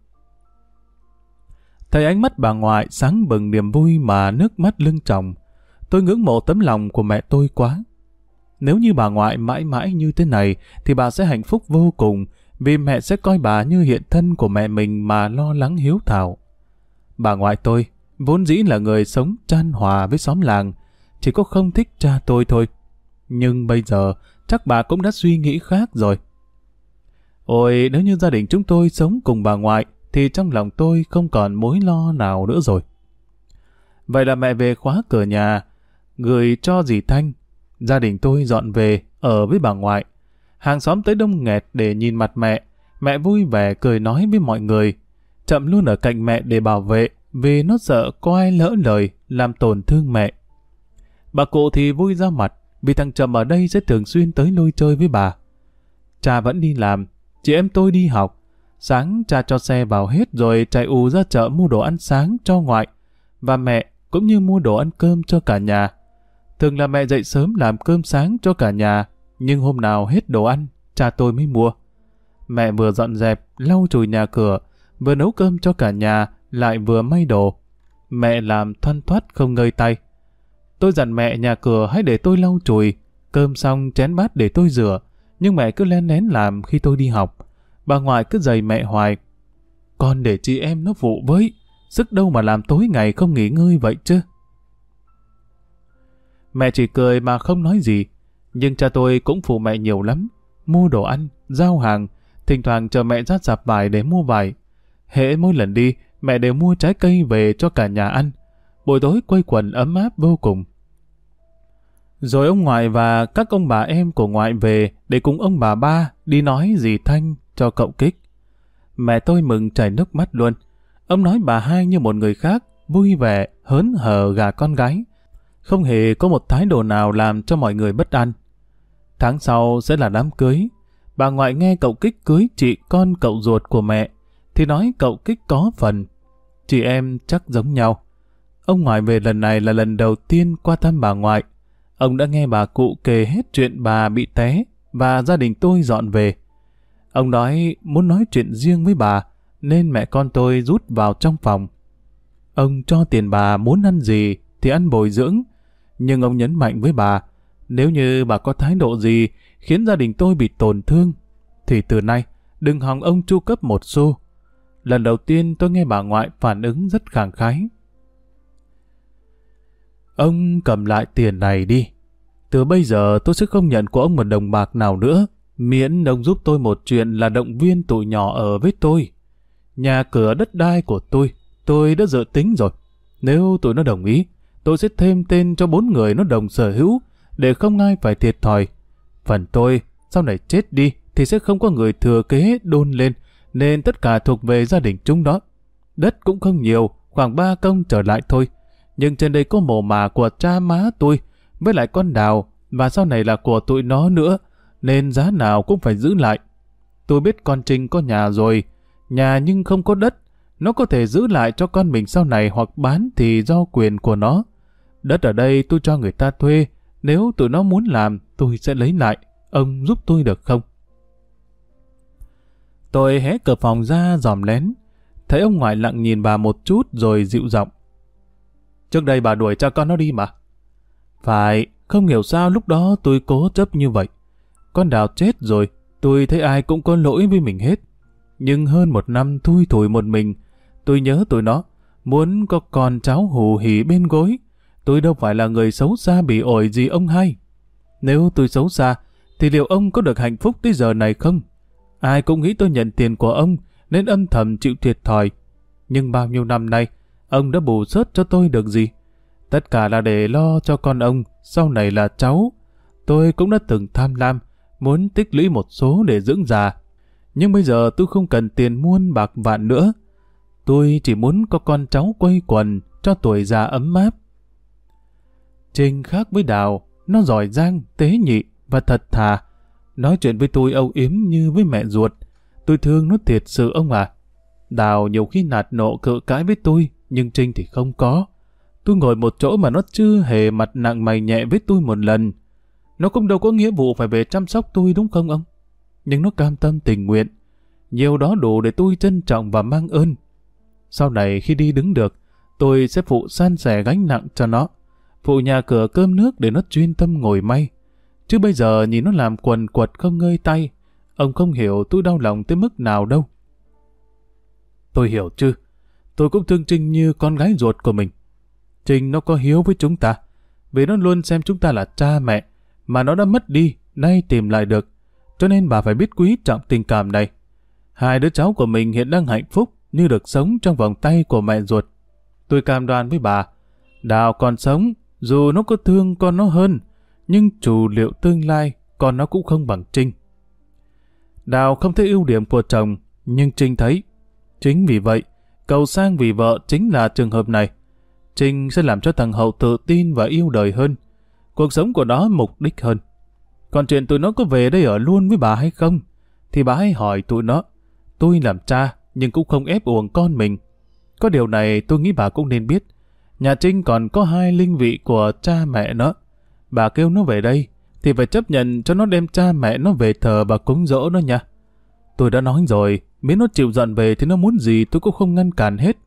Thấy ánh mắt bà ngoại sáng bừng niềm vui mà nước mắt lưng tròng, tôi ngưỡng mộ tấm lòng của mẹ tôi quá. Nếu như bà ngoại mãi mãi như thế này thì bà sẽ hạnh phúc vô cùng, vì mẹ sẽ coi bà như hiện thân của mẹ mình mà lo lắng hiếu thảo. Bà ngoại tôi vốn dĩ là người sống chan hòa với xóm làng, chỉ có không thích cha tôi thôi. Nhưng bây giờ chắc bà cũng đã suy nghĩ khác rồi. Ôi, nếu như gia đình chúng tôi sống cùng bà ngoại thì trong lòng tôi không còn mối lo nào nữa rồi. Vậy là mẹ về khóa cửa nhà, gửi cho dì Thanh. Gia đình tôi dọn về ở với bà ngoại. Hàng xóm tới đông nghẹt để nhìn mặt mẹ. Mẹ vui vẻ cười nói với mọi người. Chậm luôn ở cạnh mẹ để bảo vệ, vì nó sợ có ai lỡ lời làm tổn thương mẹ. Bà cụ thì vui ra mặt, vì thằng Trầm ở đây sẽ thường xuyên tới lui chơi với bà. Cha vẫn đi làm, chị em tôi đi học. Sáng cha cho xe vào hết rồi chạy ù ra chợ mua đồ ăn sáng cho ngoại. Và mẹ cũng như mua đồ ăn cơm cho cả nhà. Thường là mẹ dậy sớm làm cơm sáng cho cả nhà, nhưng hôm nào hết đồ ăn, cha tôi mới mua. Mẹ vừa dọn dẹp, lau chùi nhà cửa, vừa nấu cơm cho cả nhà, lại vừa may đồ. Mẹ làm thoăn thoắt không ngơi tay. Tôi dặn mẹ nhà cửa hãy để tôi lau chùi, cơm xong chén bát để tôi rửa, nhưng mẹ cứ lén lén làm khi tôi đi học. Bà ngoại cứ giày mẹ hoài. Con để chị em nó phụ với, sức đâu mà làm tối ngày không nghỉ ngơi vậy chứ. Mẹ chỉ cười mà không nói gì, nhưng cha tôi cũng phụ mẹ nhiều lắm. Mua đồ ăn, giao hàng, thỉnh thoảng chờ mẹ ra rạp vải để mua vải. Hễ mỗi lần đi, mẹ đều mua trái cây về cho cả nhà ăn. Buổi tối quây quần ấm áp vô cùng. Rồi ông ngoại và các ông bà em của ngoại về để cùng ông bà ba đi nói dì Thanh cho cậu Kích. Mẹ tôi mừng chảy nước mắt luôn. Ông nói bà hai như một người khác, vui vẻ, hớn hở gả con gái. Không hề có một thái độ nào làm cho mọi người bất an. Tháng sau sẽ là đám cưới. Bà ngoại nghe cậu Kích cưới chị con cậu ruột của mẹ, thì nói cậu Kích có phần. Chị em chắc giống nhau. Ông ngoại về lần này là lần đầu tiên qua thăm bà ngoại. Ông đã nghe bà cụ kể hết chuyện bà bị té và gia đình tôi dọn về. Ông nói muốn nói chuyện riêng với bà, nên mẹ con tôi rút vào trong phòng. Ông cho tiền bà muốn ăn gì thì ăn bồi dưỡng, nhưng ông nhấn mạnh với bà, nếu như bà có thái độ gì khiến gia đình tôi bị tổn thương, thì từ nay đừng hòng ông chu cấp một xu. Lần đầu tiên tôi nghe bà ngoại phản ứng rất khẳng khái. Ông cầm lại tiền này đi. Từ bây giờ tôi sẽ không nhận của ông một đồng bạc nào nữa, miễn ông giúp tôi một chuyện là động viên tụi nhỏ ở với tôi. Nhà cửa đất đai của tôi đã dự tính rồi. Nếu tụi nó đồng ý, tôi sẽ thêm tên cho 4 người nó đồng sở hữu, để không ai phải thiệt thòi. Phần tôi, sau này chết đi, thì sẽ không có người thừa kế đôn lên, nên tất cả thuộc về gia đình chúng đó. Đất cũng không nhiều, khoảng 3 công trở lại thôi. Nhưng trên đây có mồ mả của cha má tôi, với lại con Đào, và sau này là của tụi nó nữa, nên giá nào cũng phải giữ lại. Tôi biết con Trinh có nhà rồi, nhà nhưng không có đất, nó có thể giữ lại cho con mình sau này hoặc bán thì do quyền của nó. Đất ở đây tôi cho người ta thuê, nếu tụi nó muốn làm tôi sẽ lấy lại, ông giúp tôi được không? Tôi hé cửa phòng ra dòm lén, thấy ông ngoại lặng nhìn bà một chút rồi dịu giọng. Trước đây bà đuổi cha con nó đi mà. Phải, không hiểu sao lúc đó tôi cố chấp như vậy. Con Đào chết rồi, tôi thấy ai cũng có lỗi với mình hết. Nhưng hơn 1 năm thui thủi một mình, tôi nhớ tụi nó, muốn có con cháu hù hỉ bên gối. Tôi đâu phải là người xấu xa bị ổi gì ông hay. Nếu tôi xấu xa, thì liệu ông có được hạnh phúc tới giờ này không? Ai cũng nghĩ tôi nhận tiền của ông, nên âm thầm chịu thiệt thòi. Nhưng bao nhiêu năm nay, ông đã bù sớt cho tôi được gì? Tất cả là để lo cho con ông, sau này là cháu. Tôi cũng đã từng tham lam, muốn tích lũy một số để dưỡng già. Nhưng bây giờ tôi không cần tiền muôn bạc vạn nữa. Tôi chỉ muốn có con cháu quây quần, cho tuổi già ấm áp. Trinh khác với Đào, nó giỏi giang, tế nhị và thật thà. Nói chuyện với tôi âu yếm như với mẹ ruột. Tôi thương nó thiệt sự ông à. Đào nhiều khi nạt nộ cự cãi với tôi, nhưng Trinh thì không có. Tôi ngồi một chỗ mà nó chưa hề mặt nặng mày nhẹ với tôi một lần. Nó cũng đâu có nghĩa vụ phải về chăm sóc tôi đúng không ông? Nhưng nó cam tâm tình nguyện. Nhiều đó đủ để tôi trân trọng và mang ơn. Sau này khi đi đứng được, tôi sẽ phụ san sẻ gánh nặng cho nó. Phụ nhà cửa cơm nước để nó chuyên tâm ngồi may. Chứ bây giờ nhìn nó làm quần quật không ngơi tay. Ông không hiểu tôi đau lòng tới mức nào đâu. Tôi hiểu chứ. Tôi cũng thương Trinh như con gái ruột của mình. Trinh nó có hiếu với chúng ta, vì nó luôn xem chúng ta là cha mẹ, mà nó đã mất đi, nay tìm lại được. Cho nên bà phải biết quý trọng tình cảm này. 2 đứa cháu của mình hiện đang hạnh phúc như được sống trong vòng tay của mẹ ruột. Tôi cam đoan với bà, Đào còn sống, dù nó có thương con nó hơn, nhưng chủ liệu tương lai con nó cũng không bằng Trinh. Đào không thấy ưu điểm của chồng, nhưng Trinh thấy. Chính vì vậy, cầu sang vì vợ chính là trường hợp này. Trinh sẽ làm cho thằng Hậu tự tin và yêu đời hơn. Cuộc sống của nó mục đích hơn. Còn chuyện tụi nó có về đây ở luôn với bà hay không, thì bà hãy hỏi tụi nó. Tôi làm cha, nhưng cũng không ép uổng con mình. Có điều này tôi nghĩ bà cũng nên biết. Nhà Trinh còn có 2 linh vị của cha mẹ nó. Bà kêu nó về đây, thì phải chấp nhận cho nó đem cha mẹ nó về thờ và cúng dỗ nó nha. Tôi đã nói rồi, miễn nó chịu dọn về thì nó muốn gì tôi cũng không ngăn cản hết.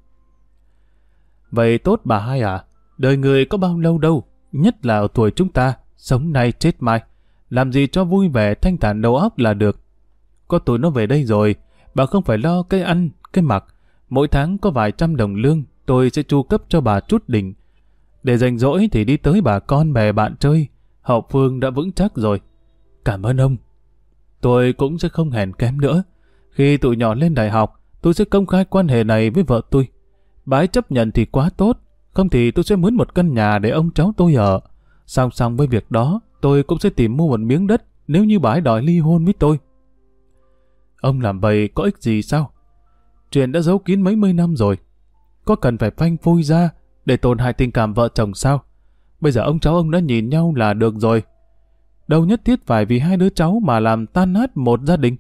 Vậy tốt bà hai à, đời người có bao lâu đâu, nhất là ở tuổi chúng ta, sống nay chết mai. Làm gì cho vui vẻ thanh thản đầu óc là được. Có tụi nó về đây rồi, bà không phải lo cái ăn, cái mặc. Mỗi tháng có vài trăm đồng lương, tôi sẽ chu cấp cho bà chút đỉnh. Để rảnh rỗi thì đi tới bà con bè bạn chơi, hậu phương đã vững chắc rồi. Cảm ơn ông. Tôi cũng sẽ không hèn kém nữa. Khi tụi nhỏ lên đại học, tôi sẽ công khai quan hệ này với vợ tôi. Bà ấy chấp nhận thì quá tốt, không thì tôi sẽ mướn một căn nhà để ông cháu tôi ở. Song song với việc đó, tôi cũng sẽ tìm mua một miếng đất nếu như bà ấy đòi ly hôn với tôi. Ông làm vậy có ích gì sao? Chuyện đã giấu kín mấy mươi năm rồi. Có cần phải phanh phui ra để tổn hại tình cảm vợ chồng sao? Bây giờ ông cháu ông đã nhìn nhau là được rồi. đâu nhất thiết phải vì hai đứa cháu mà làm tan nát một gia đình.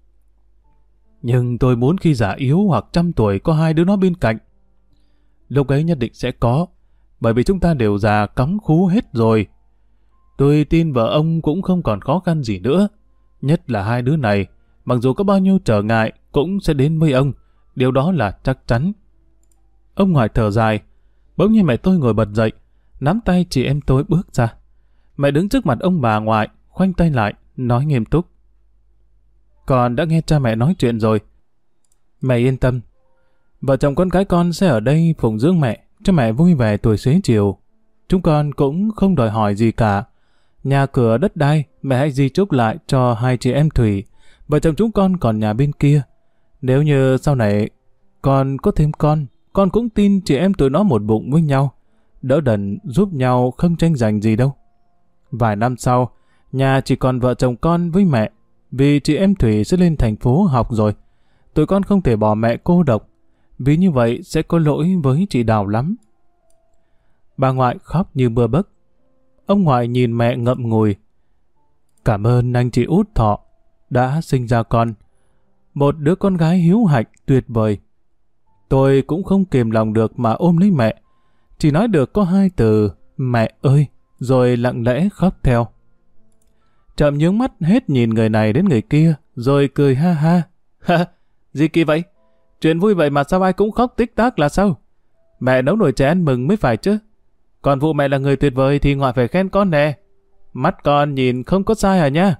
Nhưng tôi muốn khi già yếu hoặc trăm tuổi có hai đứa nó bên cạnh. Lúc ấy nhất định sẽ có, bởi vì chúng ta đều già cắm khú hết rồi. Tôi tin vợ ông cũng không còn khó khăn gì nữa. Nhất là hai đứa này, mặc dù có bao nhiêu trở ngại cũng sẽ đến với ông. Điều đó là chắc chắn. Ông ngoại thở dài. Bỗng nhiên mẹ tôi ngồi bật dậy, nắm tay chị em tôi bước ra. Mẹ đứng trước mặt ông bà ngoại, khoanh tay lại, nói nghiêm túc. Con đã nghe cha mẹ nói chuyện rồi. Mẹ yên tâm. Vợ chồng con gái con sẽ ở đây phụng dưỡng mẹ, cho mẹ vui vẻ tuổi xế chiều. Chúng con cũng không đòi hỏi gì cả. Nhà cửa đất đai, mẹ hãy di chúc lại cho hai chị em Thủy. Vợ chồng chúng con còn nhà bên kia. Nếu như sau này con có thêm con cũng tin chị em tụi nó một bụng với nhau. Đỡ đần giúp nhau không tranh giành gì đâu. Vài năm sau, nhà chỉ còn vợ chồng con với mẹ. Vì chị em Thủy sẽ lên thành phố học rồi. Tụi con không thể bỏ mẹ cô độc. Vì như vậy sẽ có lỗi với chị Đào lắm. Bà ngoại khóc như mưa bấc. Ông ngoại nhìn mẹ ngậm ngùi. Cảm ơn anh chị út Thọ đã sinh ra con. Một đứa con gái hiếu hạnh tuyệt vời. Tôi cũng không kìm lòng được mà ôm lấy mẹ. Chỉ nói được có hai từ mẹ ơi, rồi lặng lẽ khóc theo. Trậm nhướng mắt hết nhìn người này đến người kia, rồi cười ha ha. Ha, gì kỳ vậy? Chuyện vui vậy mà sao ai cũng khóc tích tắc là sao? Mẹ nấu nồi chè ăn mừng mới phải chứ. Còn vụ mẹ là người tuyệt vời thì ngoại phải khen con nè. Mắt con nhìn không có sai à nha.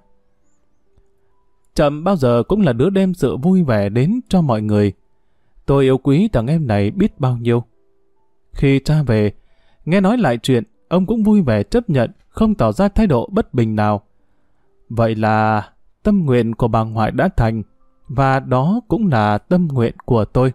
Trậm bao giờ cũng là đứa đem sự vui vẻ đến cho mọi người. Tôi yêu quý thằng em này biết bao nhiêu. Khi cha về, nghe nói lại chuyện, ông cũng vui vẻ chấp nhận, không tỏ ra thái độ bất bình nào. Vậy là tâm nguyện của bà ngoại đã thành, và đó cũng là tâm nguyện của tôi.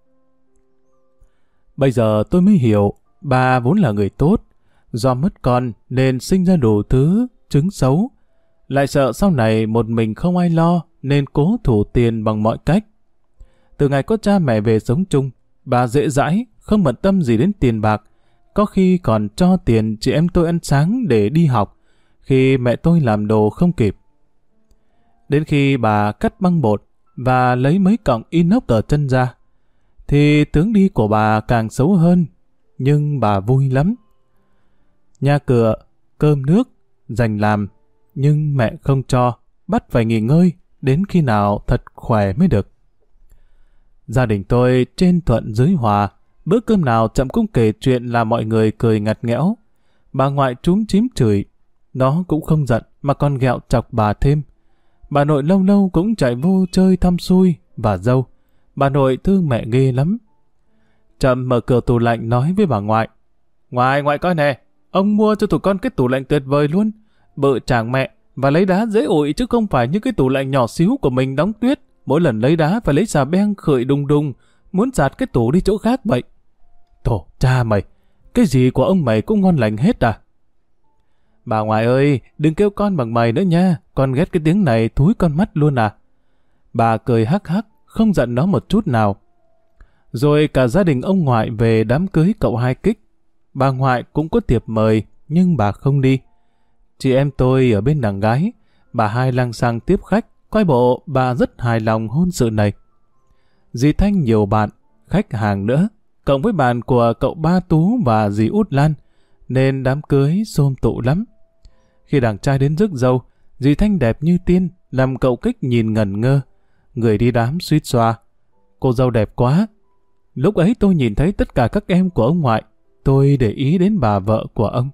Bây giờ tôi mới hiểu, bà vốn là người tốt, do mất con nên sinh ra đủ thứ chứng xấu, lại sợ sau này một mình không ai lo nên cố thủ tiền bằng mọi cách. Từ ngày có cha mẹ về sống chung, bà dễ dãi, không bận tâm gì đến tiền bạc, có khi còn cho tiền chị em tôi ăn sáng để đi học, khi mẹ tôi làm đồ không kịp. Đến khi bà cắt băng bột và lấy mấy cọng inox ở chân ra, thì tướng đi của bà càng xấu hơn, nhưng bà vui lắm. Nhà cửa, cơm nước, dành làm, nhưng mẹ không cho, bắt phải nghỉ ngơi, đến khi nào thật khỏe mới được. Gia đình tôi trên thuận dưới hòa, bữa cơm nào Trậm cũng kể chuyện là mọi người cười ngặt nghẽo. Bà ngoại chúm chím chửi, nó cũng không giận mà còn ghẹo chọc bà thêm. Bà nội lâu lâu cũng chạy vô chơi thăm xui và dâu. Bà nội thương mẹ ghê lắm. Trậm mở cửa tủ lạnh nói với bà ngoại. Ngoại coi nè, ông mua cho tụi con cái tủ lạnh tuyệt vời luôn. Bự chàng mẹ và lấy đá dễ ủi chứ không phải như cái tủ lạnh nhỏ xíu của mình đóng tuyết. Mỗi lần lấy đá phải lấy xà beng khởi đùng đùng, muốn giạt cái tủ đi chỗ khác vậy. Tổ cha mày, cái gì của ông mày cũng ngon lành hết à? Bà ngoại ơi, đừng kêu con bằng mày nữa nha, con ghét cái tiếng này thúi con mắt luôn à. Bà cười hắc hắc, không giận nó một chút nào. Rồi cả gia đình ông ngoại về đám cưới cậu Hai Kích. Bà ngoại cũng có tiệp mời, nhưng bà không đi. Chị em tôi ở bên đằng gái, bà Hai lăng xăng tiếp khách, coi bộ bà rất hài lòng hôn sự này. Dì Thanh nhiều bạn, khách hàng nữa, cộng với bạn của cậu Ba Tú và dì Út Lan, nên đám cưới xôm tụ lắm. Khi đàn trai đến rước dâu, dì Thanh đẹp như tiên, làm cậu Kích nhìn ngẩn ngơ. Người đi đám suýt xoa. Cô dâu đẹp quá. Lúc ấy tôi nhìn thấy tất cả các em của ông ngoại, tôi để ý đến bà vợ của ông.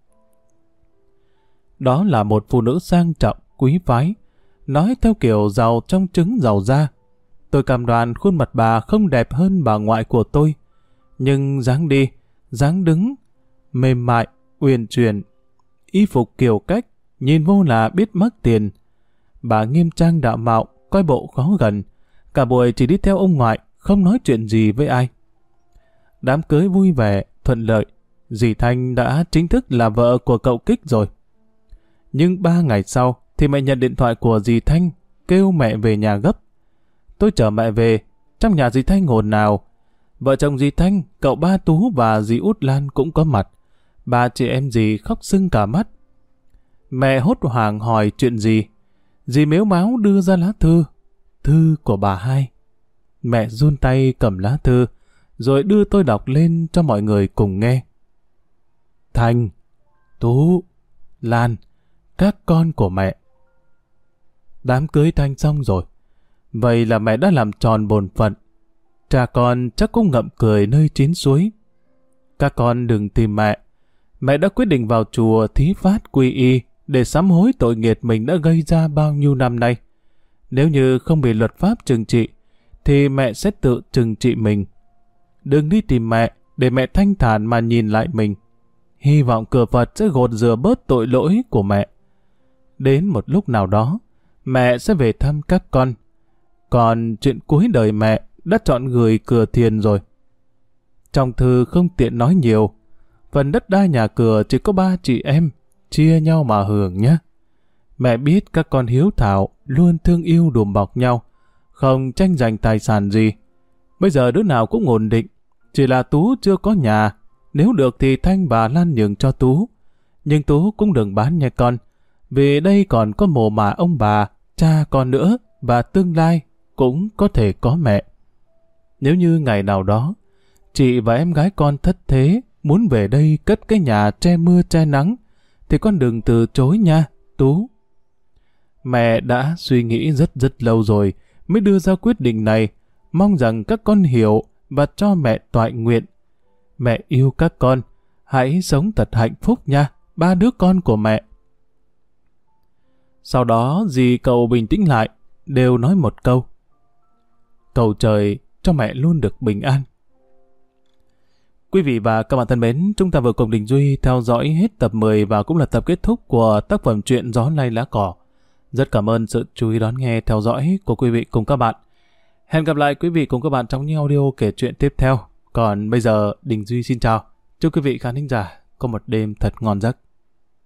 Đó là một phụ nữ sang trọng, quý phái, nói theo kiểu giàu trong trứng giàu da. Tôi cam đoan khuôn mặt bà không đẹp hơn bà ngoại của tôi, nhưng dáng đi, dáng đứng, mềm mại, uyển chuyển, y phục kiểu cách, nhìn vô là biết mất tiền. Bà nghiêm trang đạo mạo, coi bộ khó gần, cả buổi chỉ đi theo ông ngoại, không nói chuyện gì với ai. Đám cưới vui vẻ, thuận lợi, dì Thanh đã chính thức là vợ của cậu Kích rồi. Nhưng 3 ngày sau thì mẹ nhận điện thoại của dì Thanh, kêu mẹ về nhà gấp. Tôi chở mẹ về, trong nhà dì Thanh ồn ào. Vợ chồng dì Thanh, cậu Ba Tú và dì Út Lan cũng có mặt. Ba chị em dì khóc sưng cả mắt. Mẹ hốt hoảng hỏi chuyện gì. Dì mếu máo đưa ra lá thư. Thư của bà hai. Mẹ run tay cầm lá thư, rồi đưa tôi đọc lên cho mọi người cùng nghe. Thành, Tú, Lan, các con của mẹ. Đám cưới Thanh xong rồi. Vậy là mẹ đã làm tròn bổn phận. Cha con chắc cũng ngậm cười nơi chín suối. Các con đừng tìm mẹ. Mẹ đã quyết định vào chùa thí phát quy y để sám hối tội nghiệp mình đã gây ra bao nhiêu năm nay. Nếu như không bị luật pháp trừng trị, thì mẹ sẽ tự trừng trị mình. Đừng đi tìm mẹ để mẹ thanh thản mà nhìn lại mình. Hy vọng cửa Phật sẽ gột rửa bớt tội lỗi của mẹ. Đến một lúc nào đó, mẹ sẽ về thăm các con. Còn chuyện cuối đời mẹ đã chọn gửi cửa thiền rồi. Trong thư không tiện nói nhiều. Phần đất đai nhà cửa chỉ có 3 chị em, chia nhau mà hưởng nhé. Mẹ biết các con hiếu thảo, luôn thương yêu đùm bọc nhau, không tranh giành tài sản gì. Bây giờ đứa nào cũng ổn định, chỉ là Tú chưa có nhà. Nếu được thì Thanh và Lan nhường cho Tú. Nhưng Tú cũng đừng bán nha con, vì đây còn có mồ mả ông bà, cha con nữa, và tương lai cũng có thể có mẹ. Nếu như ngày nào đó, chị và em gái con thất thế, muốn về đây cất cái nhà che mưa che nắng, thì con đừng từ chối nha, Tú. Mẹ đã suy nghĩ rất lâu rồi mới đưa ra quyết định này, mong rằng các con hiểu và cho mẹ toại nguyện. Mẹ yêu các con, hãy sống thật hạnh phúc nha, 3 đứa con của mẹ. Sau đó dì cậu bình tĩnh lại, đều nói một câu. Cầu trời cho mẹ luôn được bình an. Quý vị và các bạn thân mến, chúng ta vừa cùng Đình Duy theo dõi hết tập 10 và cũng là tập kết thúc của tác phẩm truyện Gió Lay Lá Cỏ. Rất cảm ơn sự chú ý đón nghe theo dõi của quý vị cùng các bạn. Hẹn gặp lại quý vị cùng các bạn trong những audio kể chuyện tiếp theo. Còn bây giờ, Đình Duy xin chào. Chúc quý vị khán thính giả có một đêm thật ngon giấc.